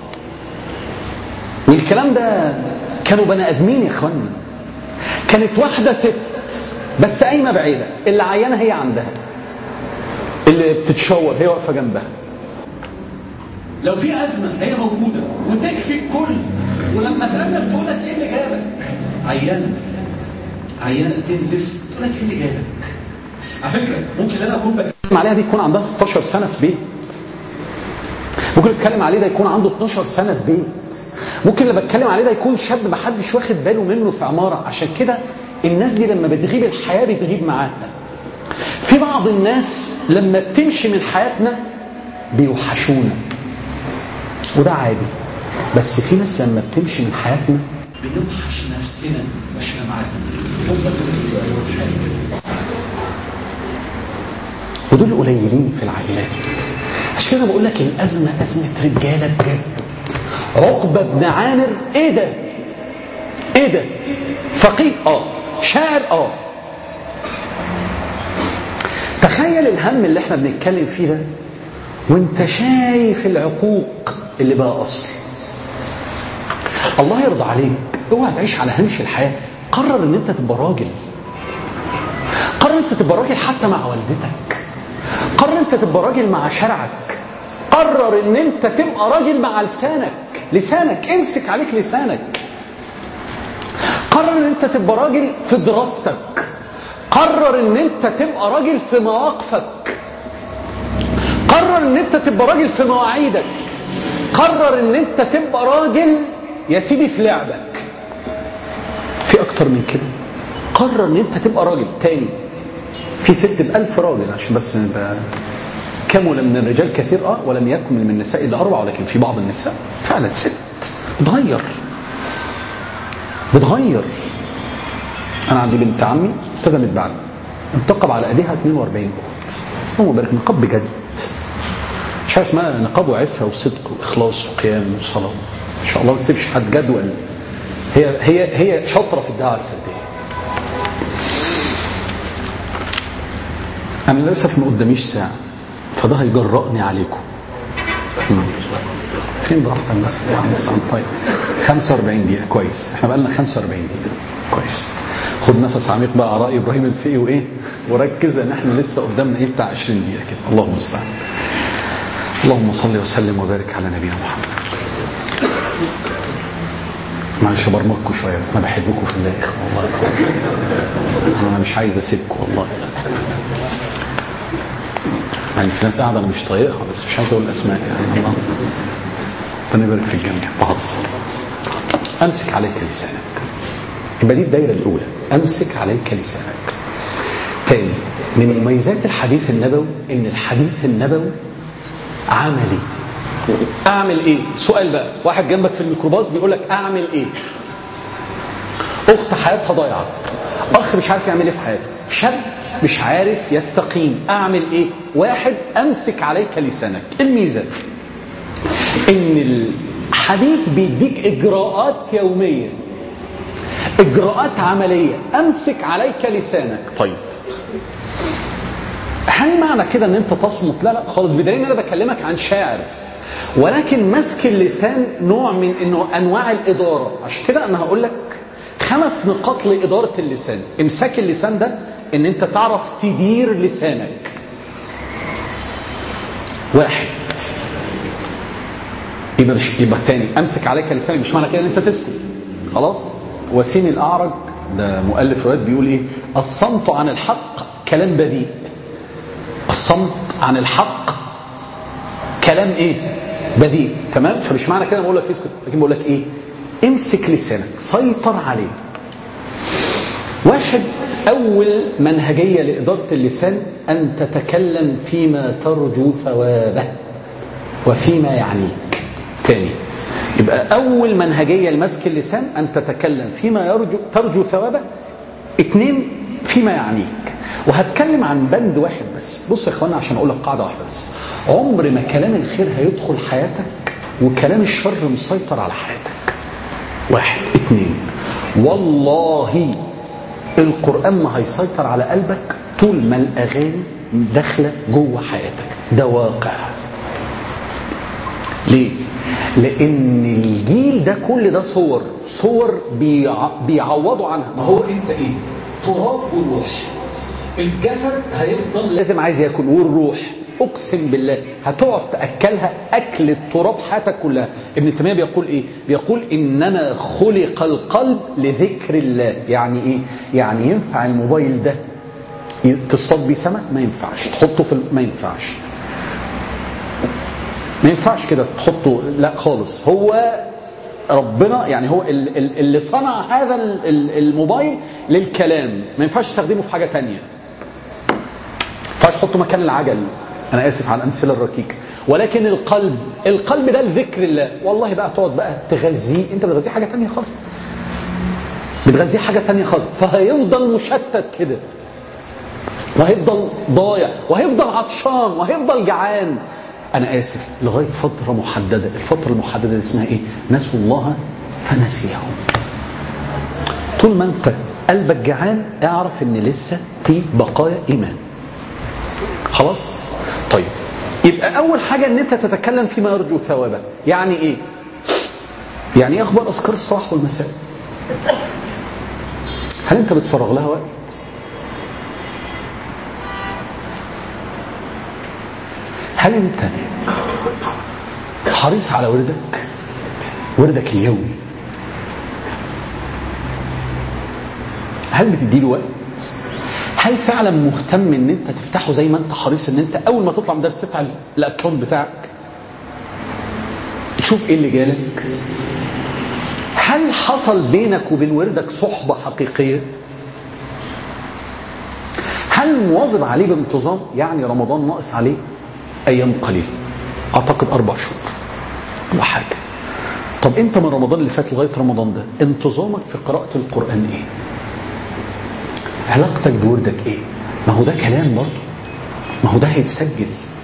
[SPEAKER 2] والكلام ده كانوا بني آدمين يا إخوانا. كانت واحدة ست بس قايمة بعيدة، اللي عيانة هي عندها، اللي بتتشاور هي واقفة جنبها.
[SPEAKER 3] لو في أزمة هي موجودة وتكفي الكل، ولما تقابلك تقول لك إيه اللي جابك؟ عيانة عيانة تنزف، تقول لك إيه اللي جابك؟ على فكرة ممكن أنا أكون بتكلم عليها دي يكون عندها ستاشر سنة في بيت، ممكن أتكلم عليه ده يكون عنده اتناشر سنة في بيت، ممكن اللي بتكلم عليه ده يكون شاب ما حدش واخد باله منه في عمارة. عشان كده الناس دي لما بتغيب الحياة بتغيب معاها. في بعض الناس لما بتمشي من حياتنا بيوحشونا، وده عادي. بس في ناس لما بتمشي من حياتنا بنوحش نفسنا واحنا معاهم،
[SPEAKER 2] ودول قليلين في العائلات. عشان كده بقول لك الأزمة أزمة رجالة بجد. عقبة بن عامر، ايه ده ايه ده فقيه، اه شاعر، اه تخيل الهم اللي احنا بنتكلم فيه ده وانت شايف العقوق اللي بقى أصل. الله يرضى عليك، اوعى تعيش على هامش الحياة. قرر ان انت تبقى راجل، قرر انت تبقى راجل حتى مع والدتك، قرر انت تبقى راجل مع شرعك، قرر ان انت تبقى راجل مع لسانك. لسانك امسك عليك لسانك. قرر ان انت تبقى راجل في دراستك، قرر ان انت تبقى راجل في مواقفك، قرر ان انت تبقى راجل في مواعيدك، قرر ان انت تبقى راجل يا سيدي في لعبك. في اكتر من كده؟ قرر ان انت تبقى راجل تاني. في ست بألف راجل، عشان بس نبقى كمل من الرجال كثير اه ولم يكمل من النساء الا اربع، ولكن في بعض النساء فعلا ست بتغير بتغير. انا عندي بنت عمي التزمت بعد انتقب على ايديها اثنين وأربعين اخت. اللهم بارك، نقاب بجد، مش عارف اسمها نقاب وعفه وصدق واخلاص وقيام وصلاه ان شاء الله. ما تسيبش حد جدول. هي هي هي شاطره في الدعوه الفرديه. انا للاسف ما قداميش ساعه، فده هيجرأني عليكم. فين براحتك بس؟ طيب خمسة وأربعين دقيقه كويس. احنا بقى لنا خمسة وأربعين دقيقه كويس. خد نفس عميق بقى على رأي ابراهيم الفقي وايه، وركز ان احنا لسه قدامنا ايه بتاع عشرين دقيقه كده. اللهم المستعان. اللهم صل وسلم وبارك على نبينا محمد. معلش برمجكم شويه، انا بحبكم في الله يا اخوه والله. انا مش عايز اسيبكم والله. يعني في ناس قاعده انا مش طايقها، بس مش عايز اقول الاسماء يعني. الله ربنا يبارك في الجميع. بهزر. امسك عليك لسانك. يبقى دي الدايره الاولى، امسك عليك لسانك. تاني، من مميزات الحديث النبوي ان الحديث النبوي عملي. اعمل ايه؟ سؤال بقى، واحد جنبك في الميكروباص بيقول لك اعمل ايه؟ اخت حياتها ضايعه، اخ مش عارف يعمل ايه في حياته، شاب مش عارف يستقيم، اعمل ايه؟ واحد، امسك عليك لسانك. الميزه ان الحديث بيديك اجراءات يوميه، اجراءات عمليه. امسك عليك لسانك. طيب هل معنى كده ان انت تصمت؟ لا لا خالص، بدليل ان انا بكلمك عن شاعر. ولكن مسك اللسان نوع من انه انواع الاداره. عشان كده انا هقول لك خمس نقاط لاداره اللسان. امساك اللسان ده ان انت تعرف تدير لسانك. واحد، يبقى مش يبقى تاني، امسك عليك لسانك مش معنى كده ان انت تسكت خلاص. وسيم الاعرج ده مؤلف روايات بيقول ايه؟ الصمت عن الحق كلام بذيء. الصمت عن الحق كلام ايه؟ بذيء. تمام؟ فمش معنى كده بقول لك اسكت، لكن بقول لك ايه؟ امسك لسانك، سيطر عليه. واحد، اول منهجيه لاداره اللسان ان تتكلم فيما ترجو ثوابه وفيما يعنيك. تاني، يبقى اول منهجيه لمسك اللسان ان تتكلم فيما يرجو ترجو ثوابه. اتنين، فيما يعنيك. وهتكلم عن بند واحد بس. بص يا اخوانا، عشان اقول لك قاعده واحده بس، عمر ما كلام الخير هيدخل حياتك وكلام الشر مسيطر على حياتك. واحد. اتنين، والله القرآن ما هيسيطر على قلبك طول ما الاغاني داخله جوه حياتك. ده واقع. ليه؟ لان الجيل ده كل ده صور صور بيعوضوا عنها. ما هو انت ايه؟ تراب وروح. الجسد هيفضل لازم عايز ياكل، والروح اقسم بالله هتقعد تاكلها اكل التراب حياتك كلها. ابن تيميه بيقول ايه؟ بيقول انما خلق القلب لذكر الله. يعني ايه؟ يعني ينفع الموبايل ده تصطاد بيه سمك؟ ما ينفعش. تحطه في ما ينفعش ما ينفعش كده تحطه، لا خالص. هو ربنا يعني هو اللي صنع هذا الموبايل للكلام، ما ينفعش تستخدمه في حاجه ثانيه. ما ينفعش تحطه مكان العجل، انا اسف على الامثله الركيكه. ولكن القلب القلب ده لذكر الله. والله بقى تقعد بقى تغذيه، انت بتغذيه حاجه ثانيه خالص، بتغذيه حاجه ثانيه خالص. فهيفضل مشتت كده، وهيفضل ضايع، وهيفضل عطشان، وهيفضل جعان. أنا آسف، لغاية فترة محددة. الفترة المحددة دي اسمها إيه؟ نسوا الله فنسيهم. طول ما أنت قلبك جعان اعرف إن لسه في بقايا إيمان. خلاص؟ طيب، يبقى أول حاجة إن أنت تتكلم فيما يرجو ثوابه. يعني إيه؟ يعني إيه أخبار أذكار الصباح والمساء؟ هل أنت بتفرغ لها وقت؟ هل أنت حريص على وردك وردك اليومي؟ هل بتديله وقت؟ هل فعلا مهتم ان انت تفتحه زي ما انت حريص ان انت اول ما تطلع من درس تفتح الاكونت بتاعك تشوف ايه اللي جالك؟ هل حصل بينك وبين وردك صحبة حقيقية؟ هل مواظب عليه بانتظام؟ يعني رمضان ناقص عليه أيام قليلة، أعتقد أربع شهور ولا حاجة. طب أنت من رمضان اللي فات لغاية رمضان ده انتظامك في قراءة القرآن إيه؟ علاقتك بوردك إيه؟ ما هو ده كلام برضه، ما هو ده هيتسجل.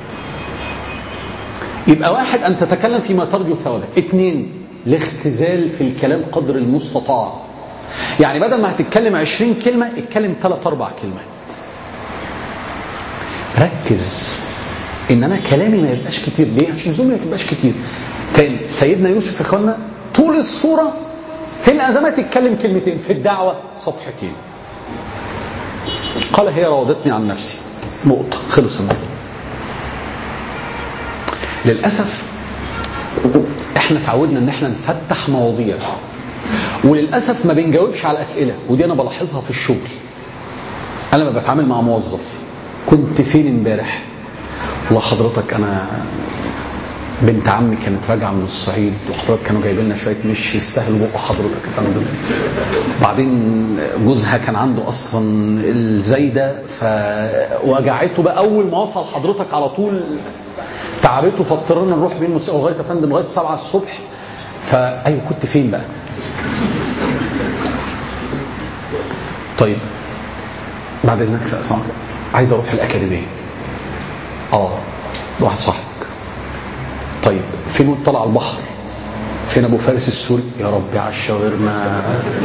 [SPEAKER 2] يبقى واحد أن تتكلم فيما ترجو ثوابه. اثنين، الاختزال في الكلام قدر المستطاع. يعني بدل ما هتتكلم عشرين كلمة اتكلم ثلاث أربع كلمات. ركز ان انا كلامي ما يبقاش كتير. ليه؟ عشان زومي ما تبقاش كتير. تاني، سيدنا يوسف اخوانا طول الصورة في الازمات يتكلم كلمتين، في الدعوة صفحتين. قال هي راودتني عن نفسي، نقطة، خلص الموضوع. للأسف احنا تعودنا ان احنا نفتح مواضيع، وللأسف ما بنجاوبش على الأسئلة. ودي انا بلاحظها في الشغل. انا ما بتعامل مع موظف، كنت فين امبارح؟ والله حضرتك انا بنت عمي كانت راجعه من الصعيد، وحضرتك كانوا جايبين لنا شويه مش يستاهلوا بقى حضرتك يا فندم. بعدين جوزها كان عنده اصلا الزايده فوجعته بقى، اول ما وصل حضرتك على طول تعبته، فاضطرينا نروح بين المستشفى لغايه يا فندم لغايه سبعة الصبح. فايوه كنت فين بقى؟ طيب بعد اذنك سامع، عايز اروح الاكاديميه. اه واحد صاحبك. طيب فين وانت طالع على البحر؟ فين ابو فارس السوري؟ يا ربي على الشاورما.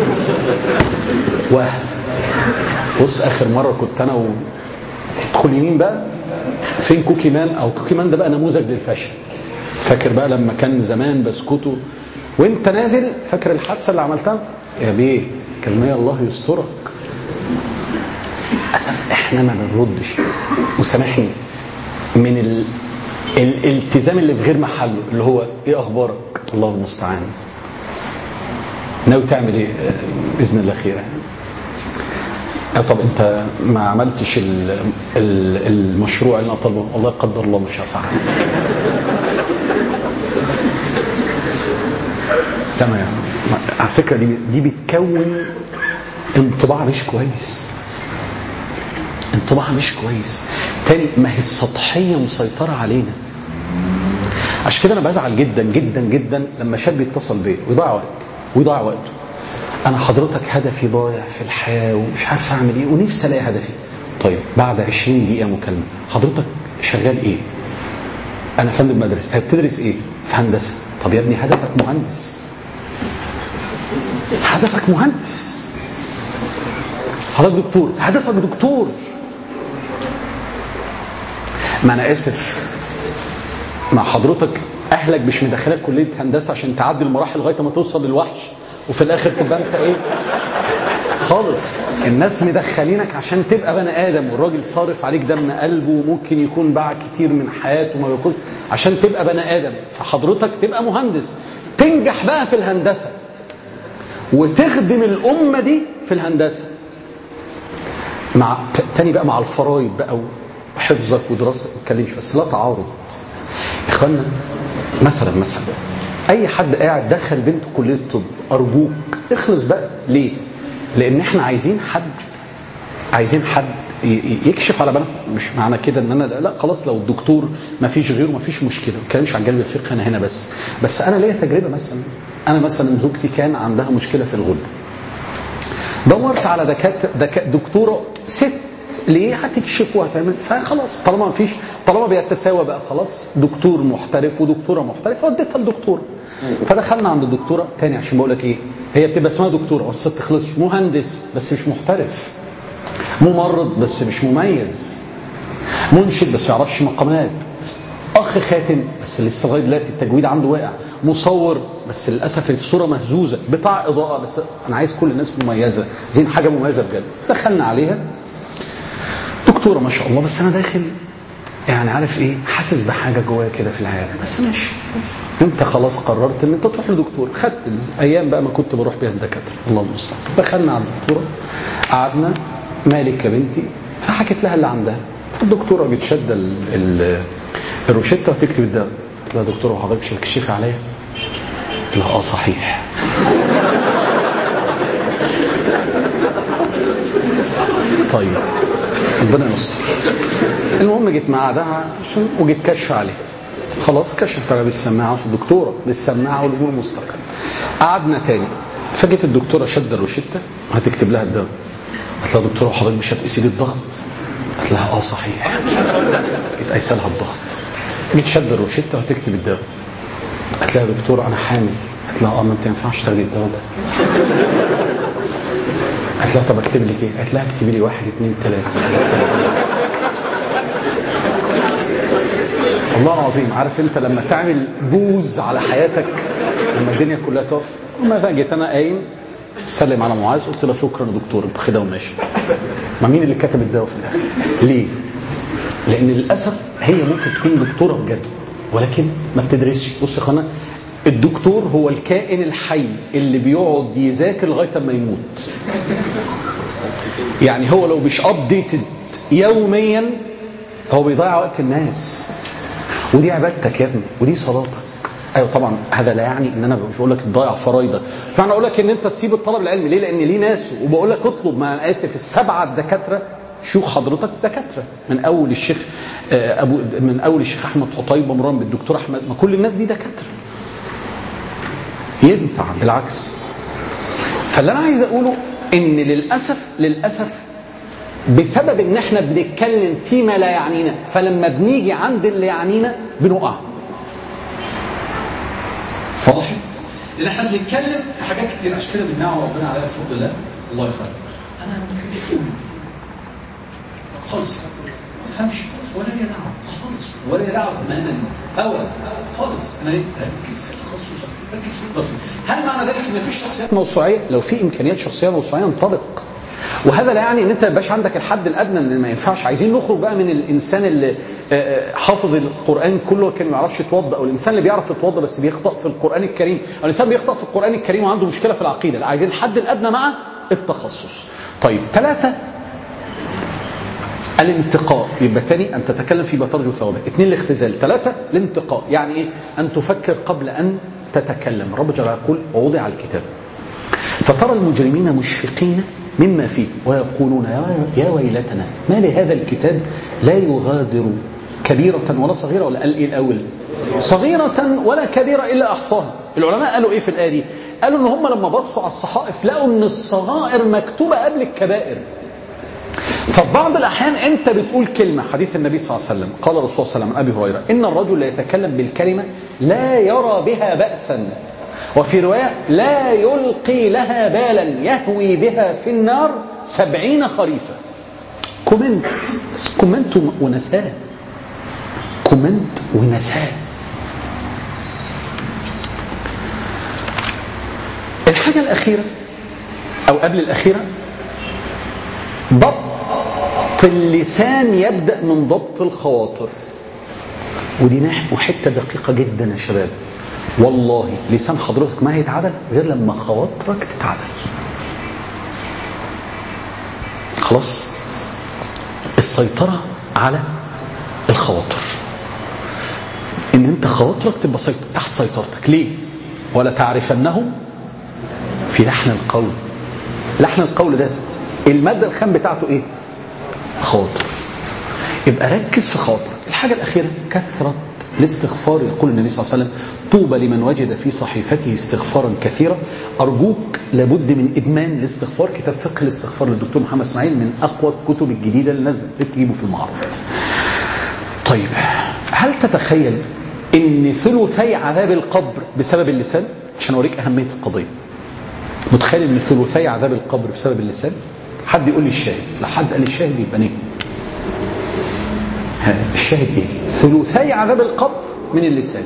[SPEAKER 2] واه بص، اخر مره كنت انا و ادخل يمين بقى، فين كوكي مان؟ او كوكي مان ده بقى نموذج للفشل. فاكر بقى لما كان زمان بسكوته وانت نازل، فاكر الحادثه اللي عملتها يا بيه؟ كلمه الله يسترك. أسف احنا ما بنردش. وسامحني من ال... الالتزام اللي في غير محله، اللي هو ايه اخبارك؟ الله المستعان. ناوي تعمل ايه باذن الله خير؟ يعني طب انت ما عملتش ال... ال... المشروع اللي انا طالبه؟ والله قدر الله مش هفعل. تمام. على فكره دي دي بتكون انطباع مش كويس، انطباع مش كويس. تاني، ما هي السطحية مسيطرة علينا. عشان كده انا بزعل جدا جدا جدا لما شاب يتصل بيا ويضيع وقت ويضيع وقته. انا حضرتك هدفي ضايع في الحياة ومش عارف اعمل ايه ونفسي الاقي هدفي. طيب بعد عشرين دقيقة مكالمة، حضرتك شغال ايه؟ انا فندم مدرسة. بتدرس ايه؟ في هندسة. طب يا ابني هدفك مهندس، هدفك مهندس. حضرتك دكتور، هدفك دكتور. ما انا اسف، مع حضرتك اهلك مش مدخلك كليه هندسه عشان تعدي المراحل لغايه ما توصل للوحش، وفي الاخر تبقى انت ايه خالص. الناس مدخلينك عشان تبقى بني ادم، والراجل صارف عليك دم قلبه وممكن يكون باع كتير من حياته ما بياكلش عشان تبقى بني ادم. فحضرتك تبقى مهندس، تنجح بقى في الهندسه وتخدم الامه دي في الهندسه. مع تاني بقى مع الفرايض بقى وحفظك ودراستك ما تتكلمش، بس لا تعارض. اخوانا مثلا مثلا اي حد قاعد دخل بنته كليه الطب، ارجوك اخلص بقى. ليه؟ لان احنا عايزين حد عايزين حد يكشف على بنات. مش معنى كده ان انا لا خلاص لو الدكتور ما فيش غيره ما فيش مشكله، ما بتكلمش عن جانب الفقه انا هنا. بس بس انا ليا تجربه. مثلا انا مثلا زوجتي كان عندها مشكله في الغده، دورت على دكاتره دك... دكتوره ست ليه هتكشف وهتعمل. فخلاص طالما ما فيش، طالما بيتساوى بقى خلاص دكتور محترف ودكتوره محترفه، وديتها للدكتوره. فدخلنا عند الدكتوره تاني عشان بقول لك ايه، هي بتبقى اسمها دكتوره والست تخلص مهندس بس مش محترف، ممرض بس مش مميز، منشد بس ما يعرفش مقامات، اخ خاتم بس لسه لغايه دلوقتي التجويد عنده واقع، مصور بس للاسف الصوره مهزوزه، بتاع اضاءه بس انا عايز كل الناس مميزه، عايزين حاجه مميزه بجد. دخلنا عليها دكتوره ما شاء الله، بس انا داخل يعني عارف ايه، حاسس بحاجه جوايا كده في العياده. بس ماشي، انت خلاص قررت ان انت تروح لدكتور. خدت الايام بقى ما كنت بروح بيها الدكاتره، الله المستعان. دخلنا على الدكتوره، قعدنا، مالك يا بنتي؟ فحكيت لها اللي عندها. الدكتوره بتشد الروشته وتكتب الدواء. قلت لها يا دكتوره وحضرتك مش هتكشفي عليا؟ قلت لها اه صحيح. طيب ربنا يستر. المهم جيت معادها وجيت كشف عليه، خلاص كشفت على بالسماعه الدكتوره بالسماعه والامور مستقره. قعدنا تاني، فجت الدكتوره شد الروشته هتكتب لها الدواء. قالت لها دكتوره حضرتك مش هتقيسي لي الضغط؟ قالت لها اه صحيح. جيت قايسه لها الضغط، جيت شد الروشته وهتكتب الدواء. قالت لها يا دكتوره انا حامل. قالت لها اه ما انت ما ينفعش تاخدي الدواء ده. قالت لها طب اكتب لك ايه؟ قالت لها اكتبي لي واحد اثنين ثلاثه. والله العظيم عارف انت لما تعمل بوز على حياتك لما الدنيا كلها تقف. وما جيت انا قايم سلم على معاذ قلت له شكرا يا دكتور انت خدها وماشي. ما مين اللي كتب الدواء في الاخر؟ ليه؟ لان للاسف هي ممكن تكون دكتوره بجد ولكن ما بتدرسش. بص يا اخوانا، الدكتور هو الكائن الحي اللي بيقعد يذاكر لغايه ما يموت. يعني هو لو مش ابديتد يوميا هو بيضيع وقت الناس. ودي عبادتك يا ابني ودي صلاتك. ايوه طبعا هذا لا يعني ان انا مش بقول لك تضيع فرايضك، فانا اقول لك ان انت تسيب الطلب العلمي. ليه؟ لان ليه ناس، وبقول لك اطلب مع اسف السبعه الدكاتره شيوخ حضرتك دكاتره، من اول الشيخ ابو من اول الشيخ احمد حطيب مرام بالدكتور احمد، ما كل الناس دي دكاتره. ينفع بالعكس. فاللي انا عايز اقوله ان للاسف للاسف بسبب ان احنا بنتكلم فيما لا يعنينا، فلما بنيجي عند اللي يعنينا بنقع.
[SPEAKER 3] واضح؟ لان احنا بنتكلم في حاجات كتير، عشان كده بنعم ربنا عليها بفضل الله. الله يخليك. انا ما بحبش اقول خالص ما فهمش خالص ولا لي دعوه خالص ولا لي دعوه تماما اولا خالص. انا ركز في تخصصك، ركز في التخصص. هل معنى ذلك ان مفيش شخصيات موسوعيه؟ لو في امكانيات شخصيه موسوعيه انطلق. وهذا لا يعني ان انت ما يبقاش عندك الحد الادنى ان ما ينفعش. عايزين نخرج بقى من الانسان اللي حافظ القران كله كان ما يعرفش يتوضا، او الانسان اللي بيعرف يتوضا بس بيخطئ في القران الكريم، او الانسان بيخطئ في القران الكريم وعنده مشكله في العقيده. لا، عايزين الحد الادنى مع التخصص. طيب ثلاثه الانتقاء، يبقى تاني ان تتكلم فيما ترجو ثوابه. اثنين الاختزال. ثلاثه الانتقاء، يعني ايه؟ ان تفكر قبل ان تتكلم. رب جل يقول ووضع الكتاب فترى المجرمين مشفقين مما فيه ويقولون يا ويلتنا ما لهذا الكتاب لا يغادر كبيرة ولا صغيرة. ولا قال ايه الاول؟ صغيرة ولا كبيرة الا احصاها. العلماء قالوا ايه في الآية دي؟ قالوا ان هم لما بصوا على الصحائف لقوا ان الصغائر مكتوبة قبل الكبائر. ففي بعض الاحيان انت بتقول كلمة، حديث النبي صلى الله عليه وسلم قال الرسول صلى الله عليه وسلم ابي هريرة ان الرجل لا يتكلم بالكلمة لا يرى بها بأسا، وفي رواية لا يلقي لها بالا يهوي بها في النار سبعين خريفة. كومنت كومنت ونساه كومنت ونساه. الحاجة الأخيرة أو قبل الأخيرة ضبط اللسان يبدأ من ضبط الخواطر. ودي نحن حتة دقيقة جدا يا شباب. والله لسان حضرتك ما هيتعدل غير لما خواطرك تتعدل. خلاص؟ السيطرة على الخواطر، ان انت خواطرك تبقى سيطر تحت سيطرتك. ليه؟ ولا تعرفنهم في لحن القول. لحن القول ده المادة الخام بتاعته ايه؟ خواطر. يبقى ركز في خواطرك. الحاجة الأخيرة كثرة الاستغفار. يقول النبي صلى الله عليه وسلم طوبى لمن وجد في صحيفته استغفارا كثيرا. أرجوك لابد من إدمان الاستغفار. كتاب فقه الاستغفار للدكتور محمد اسماعيل من أقوى الكتب الجديدة اللي نزلت اللي بتجيبه في المعرض. طيب هل تتخيل ان ثلثي عذاب القبر بسبب اللسان؟ عشان اوريك اهميه القضيه. متخيل ان ثلثي عذاب القبر بسبب اللسان؟ حد يقول لي الشاهد. لا حد قال الشاهد يبقى نجم. الشاهد ايه؟ ثلثي عذاب القبر من اللسان.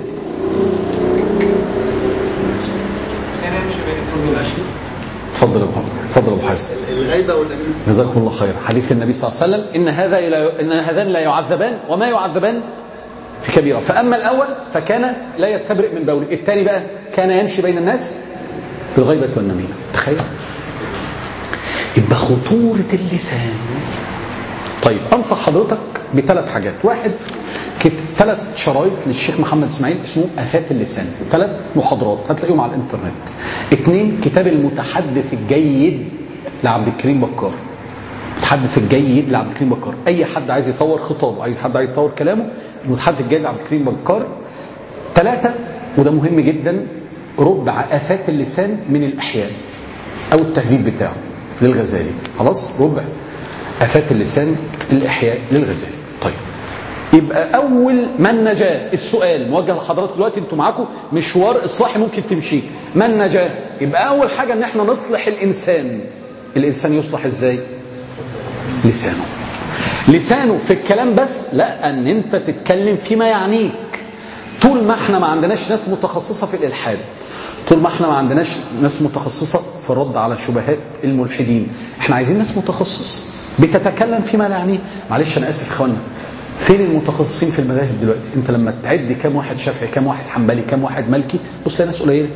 [SPEAKER 3] تفضل يا ابو تفضل ابو حازم.
[SPEAKER 4] الغيبه والنميمه.
[SPEAKER 2] جزاكم الله خير. حديث النبي صلى الله عليه وسلم ان هذا ان هذان لا يعذبان وما يعذبان في كبيره. فاما الاول فكان لا يستبرئ من بوله، الثاني بقى كان يمشي بين الناس بالغيبه والنميمه. تخيل. يبقى خطوره اللسان. طيب انصح حضرتك بثلاث حاجات. واحد، ثلاث شرايط للشيخ محمد اسماعيل اسمه آفات اللسان، ثلاث محاضرات هتلاقيهم على الانترنت. اثنين كتاب المتحدث الجيد لعبد الكريم بكار، المتحدث الجيد لعبد الكريم بكار. اي حد عايز يطور خطابه، عايز حد عايز يطور كلامه، المتحدث الجيد لعبد الكريم بكار. ثلاثة وده مهم جدا، ربع آفات اللسان من الإحياء أو التهذيب بتاعه للغزالي. خلاص، ربع آفات اللسان الإحياء للغزالي. طيب، يبقى أول من نجاه، السؤال موجه لحضراتكم دلوقتي، انتوا معاكم مشوار إصلاحي ممكن تمشيه. من نجاه، يبقى أول حاجة إن احنا نصلح الإنسان. الإنسان يصلح إزاي؟ لسانه. لسانه في الكلام بس؟ لا، أن أنت تتكلم فيما يعنيك. طول ما احنا ما عندناش ناس متخصصة في الإلحاد، طول ما احنا ما عندناش ناس متخصصة في الرد على شبهات الملحدين، احنا عايزين ناس متخصصة بتتكلم فيما لا يعنيه. معلش أنا آسف إخوانا، فين المتخصصين في المذاهب دلوقتي؟ انت لما تعد كم واحد شافعي، كم واحد حنبلي، كم واحد مالكي، بص لناس قليله.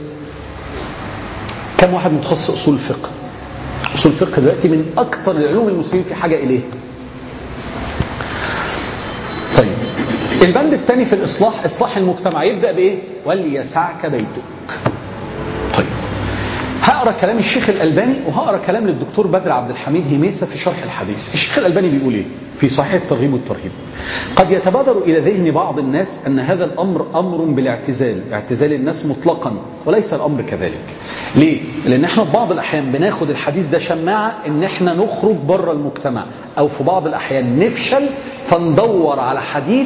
[SPEAKER 2] كم واحد متخصص اصول الفقه؟ اصول الفقه دلوقتي من اكثر العلوم المسلمين في حاجه اليه. طيب، البند الثاني في الاصلاح، اصلاح المجتمع، يبدا بايه؟ وليسعك بيتك. طيب، هقرا كلام الشيخ الألباني وهقرا كلام للدكتور بدر عبد الحميد هميسة في شرح الحديث. الشيخ الألباني بيقول ايه في صحيح الترغيب والترهيب؟ قد يتبادر إلى ذهن بعض الناس أن هذا الأمر أمر بالاعتزال، اعتزال الناس مطلقا، وليس الأمر كذلك. ليه؟ لأن احنا في بعض الأحيان بناخد الحديث ده شماعة ان احنا نخرج بره المجتمع، أو في بعض الأحيان نفشل فندور على حديث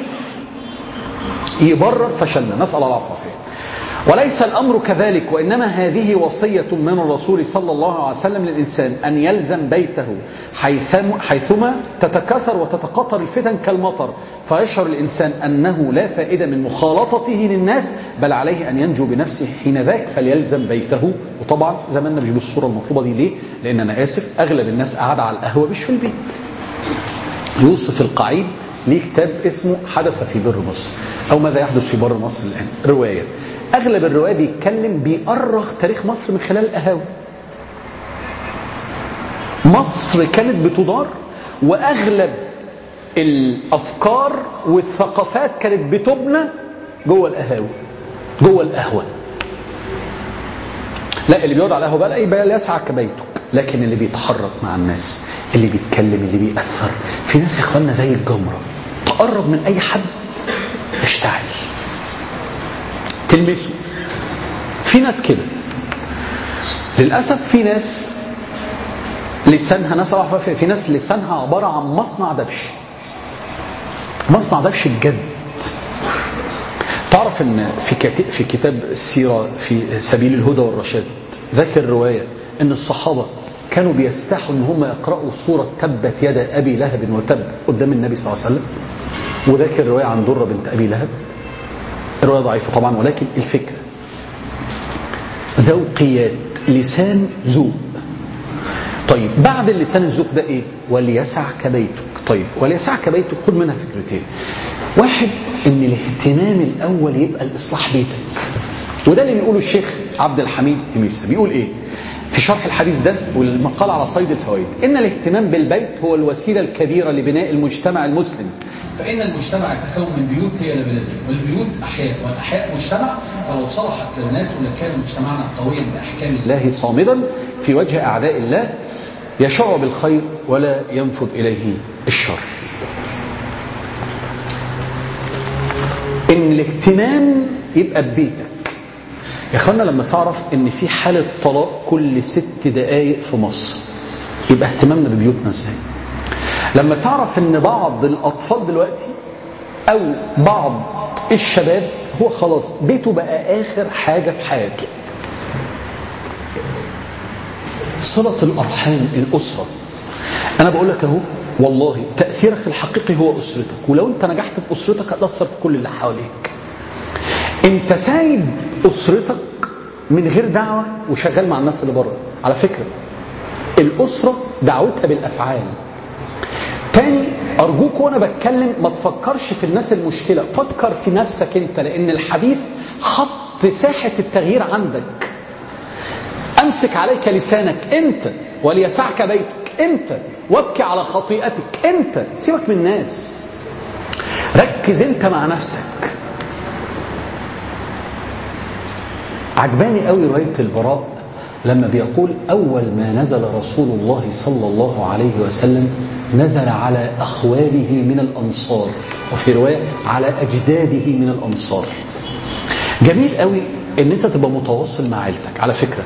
[SPEAKER 2] يبرر فشلنا، نسأل الله العافية. وليس الأمر كذلك، وإنما هذه وصية من الرسول صلى الله عليه وسلم للإنسان أن يلزم بيته حيثما تتكاثر وتتقطر الفتن كالمطر، فيشعر الإنسان أنه لا فائدة من مخالطته للناس، بل عليه أن ينجو بنفسه حين ذاك فليلزم بيته. وطبعا زماننا مش بالصورة المطلوبة دي. ليه؟ لأن أنا آسف، أغلب الناس قاعدة على القهوة مش في البيت. يوسف القعيد ليه كتاب اسمه حدث في بر مصر، أو ماذا يحدث في بر مصر الآن، رواية. أغلب الرواية بيتكلم بيأرخ تاريخ مصر من خلال القهاوي. مصر كانت بتدار، وأغلب الأفكار والثقافات كانت بتبنى جوه القهاوي، جوه القهوة. لا، اللي بيقعد على القهوة بقى يبقى يسعك بيتك، لكن اللي بيتحرك مع الناس، اللي بيتكلم، اللي بيأثر، في ناس يا اخوانا زي الجمرة، تقرب من أي حد اشتعل، تلمسه. في ناس كده للأسف، في ناس لسانها، ناس في ناس لسانها عبارة عن مصنع دبش، مصنع دبش بجد. تعرف ان في كتاب في كتاب السيرة في سبيل الهدى والرشاد ذكر رواية ان الصحابة كانوا بيستحوا ان هم يقرأوا سورة تبت يد أبي لهب وتب قدام النبي صلى الله عليه وسلم. وذكر رواية عن درة بنت أبي لهب، الرواية ضعيفة طبعا، ولكن الفكرة ذوقيات، لسان ذوق. طيب، بعد اللسان الذوق ده ايه؟ وليسعك بيتك. طيب، وليسعك بيتك خد منها فكرتين. واحد، ان الاهتمام الاول يبقى الاصلاح بيتك، وده اللي بيقوله الشيخ عبد الحميد هميسة. بيقول ايه في شرح الحديث ده والمقال على صيد الفوائد؟ ان الاهتمام بالبيت هو الوسيلة الكبيرة لبناء المجتمع المسلم، فإن المجتمع يتكون من بيوت هي لبلاد، والبيوت أحياء، والأحياء مجتمع، فلو صلحت كلماته لكان مجتمعنا قويا بأحكام الله صامدا في وجه أعداء الله، يشع بالخير ولا ينفذ إليه الشر. إن الاهتمام يبقى ببيتك. يا أخوانا، لما تعرف إن في حالة طلاق كل ست دقايق في مصر، يبقى اهتمامنا ببيوتنا ازاي؟ لما تعرف ان بعض الاطفال دلوقتي او بعض الشباب هو خلاص بيته بقى اخر حاجة في حياته. صلة الارحام، الاسرة. انا بقول لك اهو، والله تأثيرك الحقيقي هو اسرتك، ولو انت نجحت في اسرتك هتأثر في كل اللي حواليك. انت سايب اسرتك من غير دعوة وشغال مع الناس اللي بره. على فكرة الاسرة دعوتها بالافعال. تاني، أرجوك وأنا بتكلم ما تفكرش في الناس المشكلة، فكر في نفسك أنت، لأن الحديث حط ساحة التغيير عندك. أمسك عليك لسانك أنت، وليسعك بيتك أنت، وابكي على خطيئتك أنت. سيبك من الناس. ركز انت مع نفسك. عجباني قوي رواية البراء لما بيقول أول ما نزل رسول الله صلى الله عليه وسلم نزل على أخواله من الأنصار، وفي رواية على أجداده من الأنصار. جميل قوي ان انت تبقى متواصل مع عيلتك. على فكرة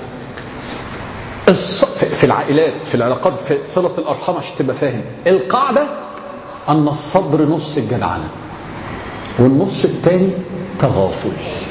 [SPEAKER 2] في العائلات، في العلاقات، في صلة الأرحام، عشان تبقى فاهم القاعدة أن الصبر نص الجدعنة والنص الثاني تغافل.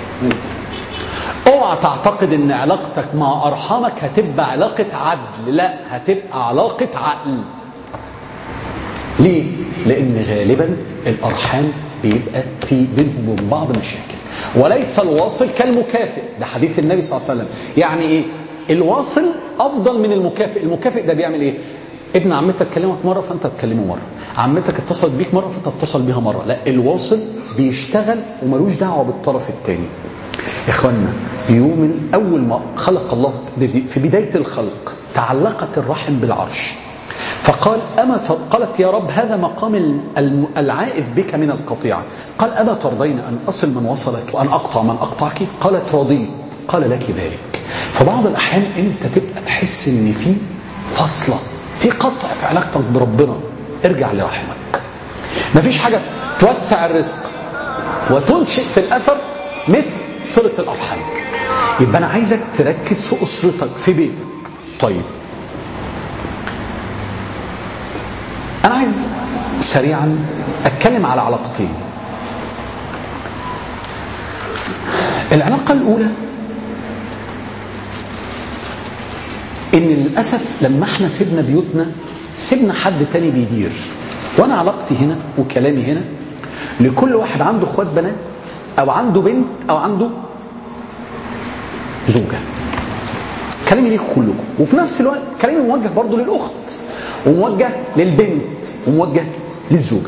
[SPEAKER 2] اوعى تعتقد ان علاقتك مع أرحامك هتبقى علاقة عدل، لا، هتبقى علاقة عقل. ليه؟ لأن غالبا الأرحام بيبقى في بينهم وبين بعض مشاكل، وليس الواصل كالمكافئ. ده حديث النبي صلى الله عليه وسلم. يعني ايه؟ الواصل افضل من المكافئ. المكافئ ده بيعمل ايه؟ ابن عمتك كلمك مره فانت تكلمه مره، عمتك اتصلت بيك مره فانت تتصل بيها مره. لا، الواصل بيشتغل وملوش دعوه بالطرف الثاني. يا اخوانا، يوم اول ما خلق الله في بدايه الخلق تعلقت الرحم بالعرش، فقال أما قالت يا رب هذا مقام العائذ بك من القطيعة. قال أما ترضين أن أصل من وصلك وأن أقطع من أقطعك؟ قالت رضيت. قال لك ذلك. فبعض الأحيان أنت تبقى تحس أن في فصلة، في قطع في علاقتك بربنا. ارجع لرحمك. مفيش حاجة توسع الرزق وتنشئ في الأثر مثل صلة الأرحام. يبقى أنا عايزك تركز في أسرتك، في بيتك. طيب، أنا عايز سريعا أتكلم على علاقتين. العلاقة الأولى إن للأسف لما احنا سيبنا بيوتنا سيبنا حد تاني بيدير. وأنا علاقتي هنا وكلامي هنا لكل واحد عنده اخوات بنات أو عنده بنت أو عنده زوجة. كلامي ليكم كلكم، وفي نفس الوقت كلامي موجه برضو للأخت، وموجه للبنت، وموجه للزوجة.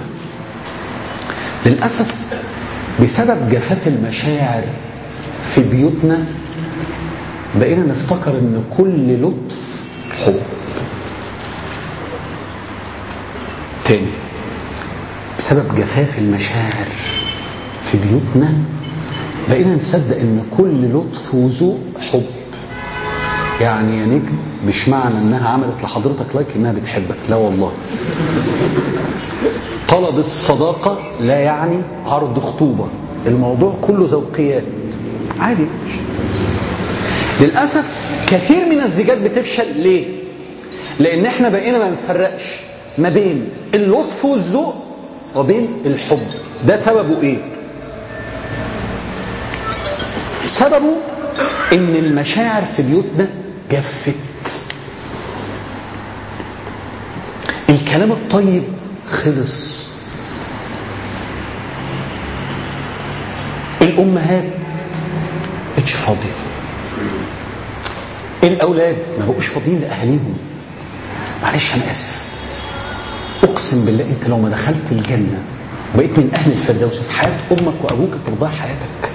[SPEAKER 2] للأسف بسبب جفاف المشاعر في بيوتنا بقينا نفتكر ان كل لطف حب. تاني، بسبب جفاف المشاعر في بيوتنا بقينا نصدق ان كل لطف وذوق حب. يعني يا نجم مش معنى انها عملت لحضرتك لايك انها بتحبك، لا والله. طلب الصداقة لا يعني عرض خطوبة. الموضوع كله ذوقيات عادي. للأسف كثير من الزيجات بتفشل. ليه؟ لأن احنا بقينا ما نفرقش ما بين اللطف والذوق وبين الحب. ده سببه ايه؟ سببه ان المشاعر في بيوتنا جفت. الكلام الطيب خلص. الأمهات مش فاضية. الأولاد ما بقوش فاضيين لأهاليهم. معلش أنا آسف، أقسم بالله أنت لو ما دخلت الجنة وبقيت من أهل الفردوس في حياة أمك وأبوك تضيع حياتك.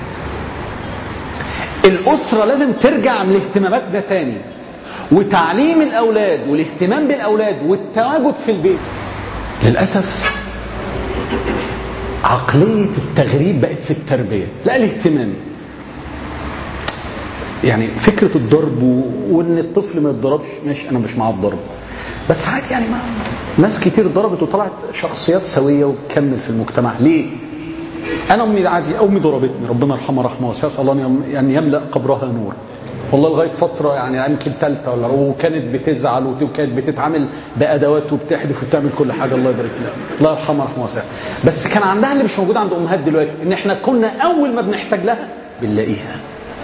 [SPEAKER 2] الأسرة لازم ترجع من الاهتمامات ده تاني، وتعليم الأولاد والاهتمام بالأولاد والتواجد في البيت. للأسف عقلية التغريب بقت في التربية، لا الاهتمام. يعني فكرة الضرب وان الطفل ما يتضربش، ماشي، انا مش مع الضرب، بس عادي. يعني ما ناس كتير ضربت وطلعت شخصيات سوية وتكمل في المجتمع. ليه؟ انا امي عادي، امي ضربتني ربنا يرحمها رحمه واسعه، اسال الله يعني يملا قبرها نور. والله لغايه فتره يعني يمكن ثالثه ولا، وكانت بتزعل وكانت بتتعامل بادوات وبتحدف وبتعمل كل حاجه، الله يبارك لها، الله يرحمها رحمه واسعه. بس كان عندها اللي مش موجود عند امهات دلوقتي، ان احنا كنا اول ما بنحتاج لها بنلاقيها.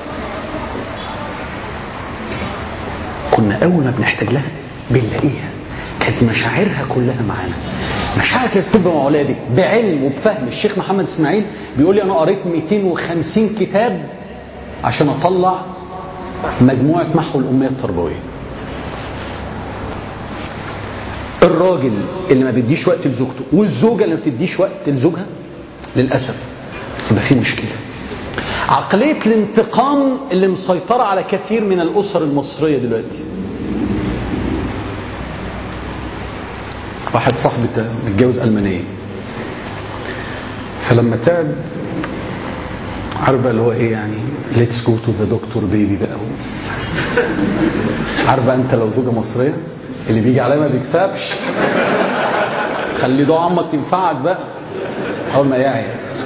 [SPEAKER 2] كنا اول ما بنحتاج لها بنلاقيها. كانت مشاعرها كلها معانا. مشاعرك لازم تبقى مع اولادك بعلم وبفهم. الشيخ محمد اسماعيل بيقول لي انا قريت مئتين وخمسين كتاب عشان اطلع مجموعه محو الاميه التربويه. الراجل اللي ما بيديش وقت لزوجته والزوجه اللي ما بتديش وقت لزوجها للاسف يبقى في مشكله. عقليه الانتقام اللي مسيطره على كثير من الاسر المصريه دلوقتي. واحد صاحبي متجوز ألمانية، فلما تعب عارف بقى اللي هو ايه يعني let's go to the doctor baby بقى. عارف بقى انت لو زوجة مصرية اللي بيجي عليها ما بيكسبش، خلي دعاء عمك تنفعك بقى اول ما يعي.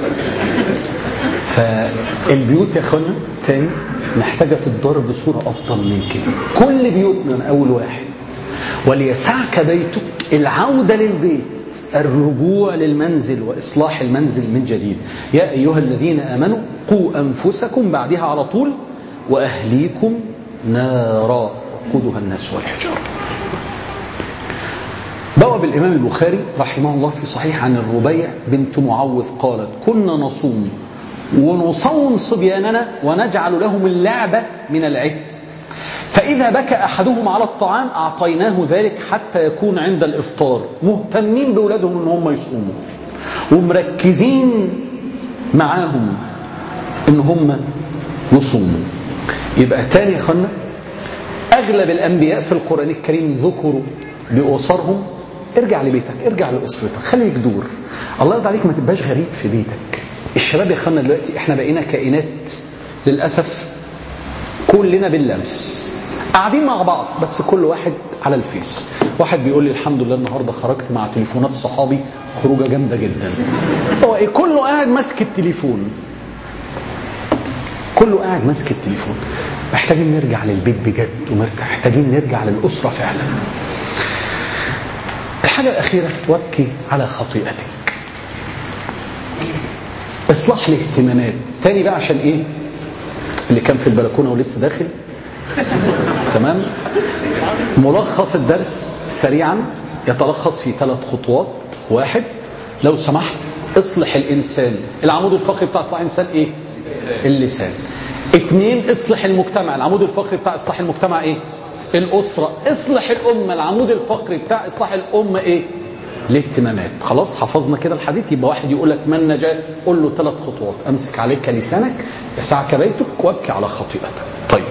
[SPEAKER 2] فالبيوت يا اخوانا تاني محتاجة تتضرب بصورة افضل من كده. كل بيوتنا من اول واحد وليسعك بيتك، العودة للبيت، الرجوع للمنزل وإصلاح المنزل من جديد. يا أيها الذين آمنوا قوا أنفسكم، بعدها على طول وأهليكم نارا وقودها الناس والحجارة. بواب الإمام البخاري رحمه الله في صحيح عن الربيع بنت معوذ قالت كنا نصوم ونصوم صبياننا ونجعل لهم اللعبة من العهد، فإذا بكى أحدهم على الطعام أعطيناه ذلك حتى يكون عند الإفطار، مهتمين بأولادهم إن هم يصوموا ومركزين معاهم إن هم يصوموا. يبقى تاني يا أخوانا أغلب الأنبياء في القرآن الكريم ذكروا لأسرهم. ارجع لبيتك، ارجع لأسرتك، خليك دور. الله يرضى عليك ما تبقاش غريب في بيتك. الشباب يا أخوانا دلوقتي احنا بقينا كائنات للأسف كلنا باللمس قاعدين مع بعض، بس كل واحد على الفيس. واحد بيقول لي الحمد لله النهارده خرجت مع تليفونات صحابي خروجه جامده جدا. هو ايه؟ كله قاعد ماسك التليفون، كله قاعد ماسك التليفون. محتاجين نرجع للبيت بجد، ومحتاجين نرجع للأسرة فعلا. الحاجة الأخيرة وابكي على خطيئتك، اصلاح الاهتمامات. تاني بقى عشان ايه اللي كان في البلكونة ولسه داخل تمام. ملخص الدرس سريعا يتلخص في ثلاث خطوات. واحد، لو سمحت اصلح الإنسان. العمود الفقري بتاع اصلاح الإنسان ايه؟ اللسان. اثنين، اصلح المجتمع. العمود الفقري بتاع اصلاح المجتمع ايه؟ الأسرة. اصلح الأمة. العمود الفقري بتاع اصلاح الأمة ايه؟ الاهتمامات. خلاص حفظنا كده الحديث. يبقى واحد يقول لك من نجا، قول له ثلاث خطوات: امسك عليك لسانك، يسعك بيتك، وابكي على خطيئتك. طيب،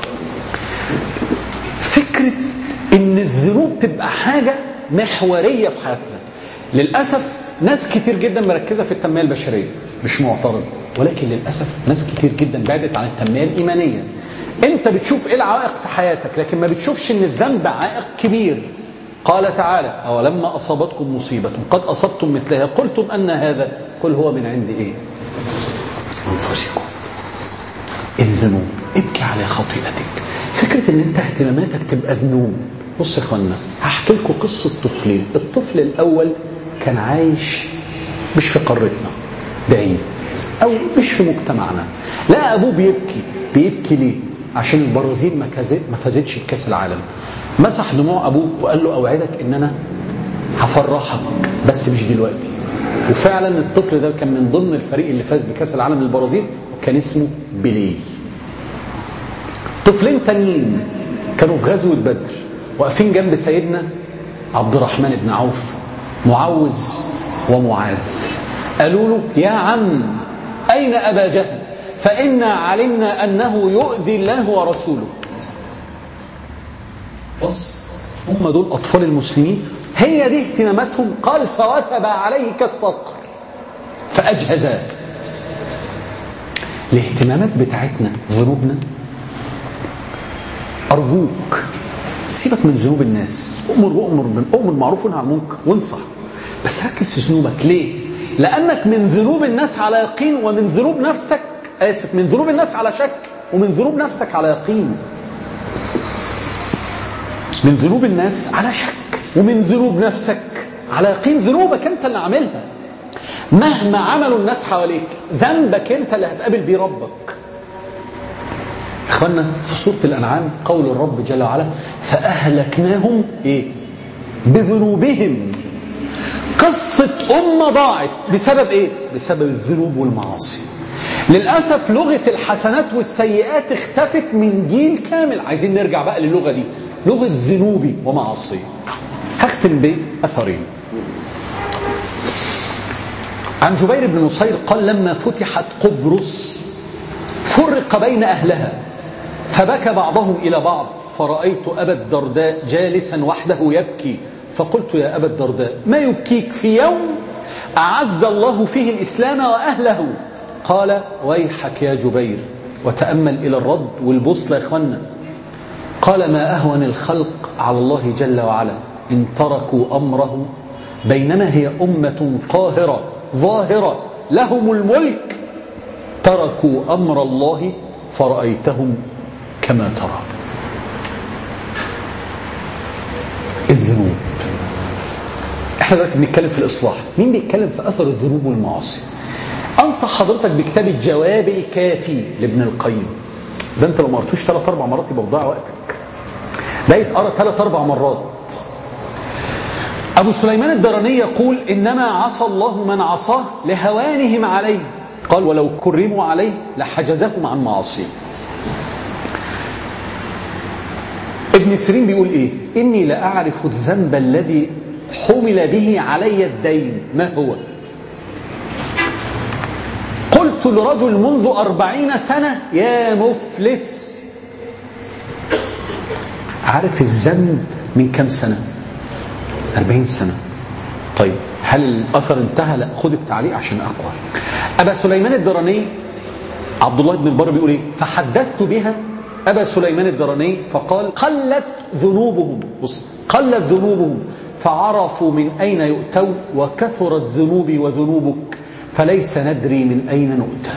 [SPEAKER 2] فكرة ان الذنوب تبقى حاجة محورية في حياتنا، للأسف ناس كتير جدا مركزة في التنمية البشرية، مش معترض، ولكن للأسف ناس كتير جدا بعدت عن التنمية الإيمانية. انت بتشوف ايه العوائق في حياتك، لكن ما بتشوفش ان الذنب عائق كبير. قال تعالى: أولما أصابتكم مصيبة قد أصبتم مثلها قلتم أن هذا، قل هو من عند إيه؟ أنفسكم. الذنوب، ابكي على خطيئتك. فكرة ان انت اهتماماتك تبقى ذنوب. بص يا اخوانا، هحكي لكم قصة طفلين. الطفل الأول كان عايش مش في قارتنا، بعيد، أو مش في مجتمعنا. لا، أبوه بيبكي. بيبكي ليه؟ عشان البرازيل ما فازتش بكأس العالم. مسح دموع أبوه وقال له: أوعدك إن أنا هفرحك بس مش دلوقتي. وفعلا الطفل ده كان من ضمن الفريق اللي فاز بكأس العالم للبرازيل، وكان اسمه بيليه. طفلين تانيين كانوا في غزوة بدر، واقفين جنب سيدنا عبد الرحمن بن عوف، معوذ ومعاذ. قالوا له: يا عم، أين أبا جهل؟ فإنا علمنا أنه يؤذي الله ورسوله. بص، هم دول أطفال المسلمين، هي دي اهتماماتهم. قال: فوثب عليه كالصقر فأجهزاه. الاهتمامات بتاعتنا، ذنوبنا، أرجوك سيبك من ذنوب الناس. أمر وأمر أمر معروف ونهى عن المنكر وانصح، بس ركز في ذنوبك. ليه؟ لأنك من ذنوب الناس على يقين، ومن ذنوب نفسك آسف من ذنوب الناس على شك، ومن ذنوب نفسك على يقين. من ذنوب الناس على شك، ومن ذنوب نفسك على يقين. ذنوبك انت اللي عاملها، مهما عملوا الناس حواليك، ذنبك انت اللي هتقابل بيه ربك. اخوانا، في سورة الأنعام قول الرب جل وعلا: فأهلكناهم ايه؟ بذنوبهم. قصة أمة ضاعت بسبب ايه؟ بسبب الذنوب والمعاصي. للأسف لغة الحسنات والسيئات اختفت من جيل كامل. عايزين نرجع بقى للغة دي، لغة ذنوبي ومعاصي. هختم بأثرين. عن جبير بن نصير قال: لما فتحت قبرص فرق بين أهلها، فبكى بعضهم إلى بعض، فرأيت أبا الدرداء جالسا وحده يبكي، فقلت: يا أبا الدرداء، ما يبكيك في يوم أعز الله فيه الإسلام وأهله. قال ويحك يا جبير، وتأمل إلى الرد والبوصلة يا إخوانا. قال ما أهون الخلق على الله جل وعلا إن تركوا أمره بينما هي أمة قاهرة ظاهرة لهم الملك، تركوا أمر الله فرأيتهم كما ترى. الذنوب، احنا دلوقتي بنتكلم في الإصلاح، مين بيتكلم في أثر الذنوب والمعاصي؟ أنصح حضرتك بكتاب الجواب الكافي لابن القيم. ده انت لو ما قرأتوش ثلاث اربع مرات يبقى بضيع وقتك، ده يتقرأ ثلاث اربع مرات. أبو سليمان الدراني يقول إنما عصى الله من عصاه لهوانهم عليه، قال ولو كرموا عليه لحجزهم عن معاصيه. ابن سيرين بيقول إيه؟ إني لأعرف الذنب الذي حمل به علي الدين ما هو؟ قلت لرجل منذ أربعين سنة يا مفلس. عارف الذنب من كم سنة؟ أربعين سنة. طيب هل الأثر انتهى؟ لا، خد التعليق عشان أقوى. أبا سليمان الدراني عبد الله بن البر بيقول إيه؟ فحدثت بها أبا سليمان الدراني فقال قلت ذنوبهم، بص قلت ذنوبهم فعرفوا من أين يؤتوا وكثرت ذنوبي وذنوبك فليس ندري من أين نؤتى.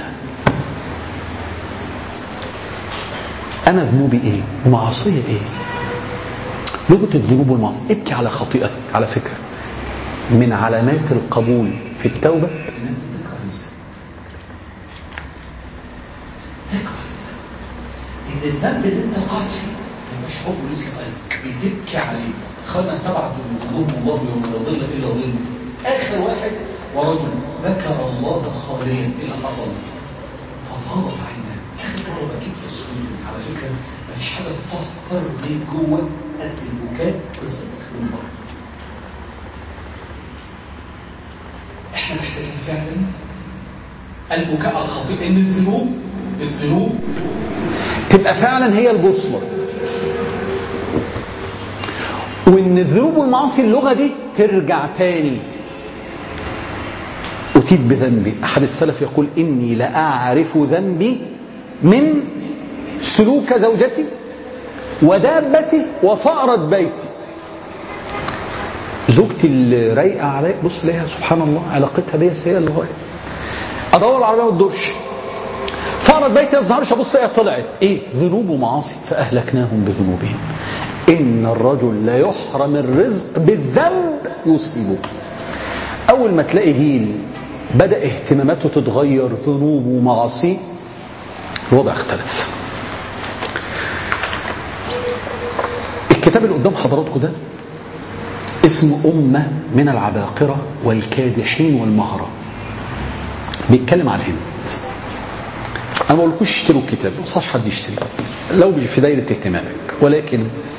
[SPEAKER 2] أنا ذنوبي إيه؟ ومعاصية إيه؟ لغة الذنوب والمعاصي. ابكي على خطيئتك. على فكرة من علامات القبول في التوبة
[SPEAKER 3] ان انت تكره الذنب، تكره الذنب، ان الذنب اللي انت وقعت فيه ما يبقاش حب لسه في قلبك بتبكي عليه. خلنا سبعة ذنوبهم الله يوم لا ظل الا ظله. اخر واحد ورجل ذكر الله خاليا، ايه اللي حصل؟ ففاضت عيناه. اخر مرة اكيد في السجود. على فكرة ما فيش حاجة تطهر بيك جوه قد البكاء قصتك من بره. احنا محتاجين فعلا البكاء على الخطيئة، ان الذنوب الذنوب
[SPEAKER 2] تبقى فعلا هي البوصلة، وان الذنوب والمعاصي اللغة دي ترجع تاني. أتيت بذنبي. أحد السلف يقول إني لأعرف ذنبي من سلوك زوجتي ودابتي وفأرة بيتي. زوجتي اللي رايقة علي، بص ليها سبحان الله علاقتها بيا سيئة للغاية، أدور العربية ما تدورش. فأرة بيتي ما تظهرش، أبص ليها طلعت إيه؟ ذنوب ومعاصي فأهلكناهم بذنوبهم. إن الرجل لا يحرم الرزق بالذنب يصيبه. أول ما تلاقي جيل بدأ اهتماماته تتغير ذنوب ومعاصي الوضع اختلف. الكتاب اللي قدام حضراتكم ده اسمه أمة من العباقرة والكادحين والمهرة، بيتكلم عن الهند. أنا ما بقولكوش اشتروا الكتاب، ما وصاش حد يشتري لو مش في دايرة اهتمامك، ولكن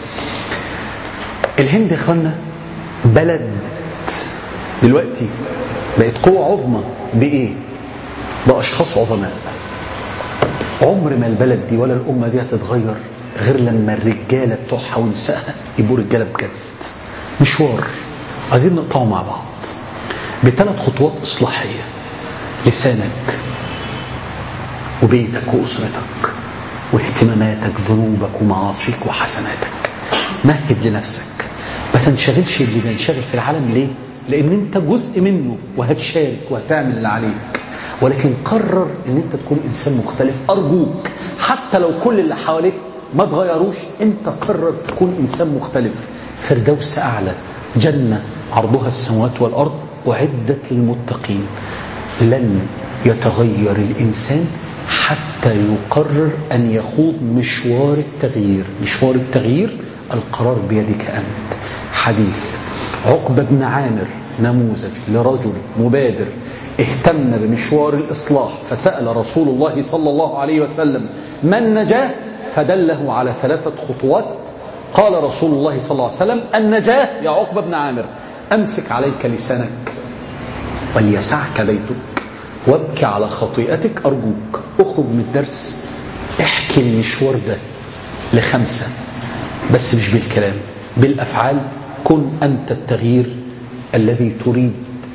[SPEAKER 2] الهند يا اخوانا بلد دلوقتي بقت قوة عظمى. بإيه؟ بأشخاص عظماء. عمر ما البلد دي ولا الأمة دي هتتغير غير لما الرجالة بتوعها ونسائها يبقوا رجالة بجد. مشوار عايزين نقطعه مع بعض بثلاث خطوات إصلاحية: لسانك وبيتك وأسرتك واهتماماتك، ذنوبك ومعاصيك وحسناتك. مهد لنفسك، ما تنشغلش اللي بينشغل في العالم. ليه؟ لأن أنت جزء منه وهتشارك وهتعمل اللي عليك، ولكن قرر أن أنت تكون إنسان مختلف. أرجوك حتى لو كل اللي حواليك ما تغيروش، أنت قرر تكون إنسان مختلف. فردوس أعلى، جنة عرضها السماوات والأرض أعدت للمتقين. لن يتغير الإنسان حتى يقرر أن يخوض مشوار التغيير. مشوار التغيير القرار بيدك أنت. حديث عقبة بن عامر نموذج لرجل مبادر اهتم بمشوار الإصلاح، فسأل رسول الله صلى الله عليه وسلم ما النجاة؟ فدله على ثلاثة خطوات. قال رسول الله صلى الله عليه وسلم النجاة يا عقبة بن عامر أمسك عليك لسانك وليسعك بيتك وابكي على خطيئتك. أرجوك أخرج من الدرس احكي المشوار ده لخمسة، بس مش بالكلام، بالأفعال. كن أنت التغيير الذي تريد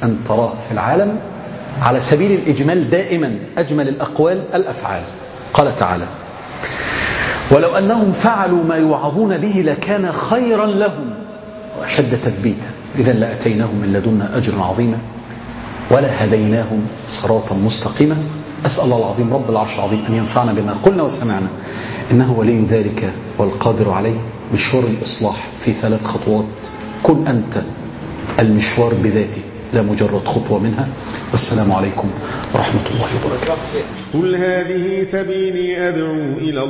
[SPEAKER 2] أن تراه في العالم على سبيل الإجمال دائما أجمل الأقوال الأفعال. قال تعالى: ولو أنهم فعلوا ما يوعظون به لكان خيرا لهم وأشد تثبيتا إذا لأتيناهم من لدنا أجرا عظيما ولا هديناهم صراطا مستقيما. أسأل الله العظيم رب العرش العظيم أن ينفعنا بما قلنا وسمعنا، إنه ولي ذلك والقادر عليه. مشوار الإصلاح في ثلاث خطوات، كن أنت المشوار بذاته لا مجرد خطوة منها. والسلام عليكم ورحمة الله وبركاته.
[SPEAKER 4] قل هذه سبيلي أدعو إلى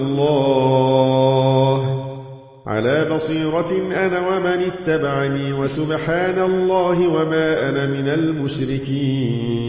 [SPEAKER 4] الله على بصيرة أنا ومن اتبعني وسبحان الله وما أنا من المشركين.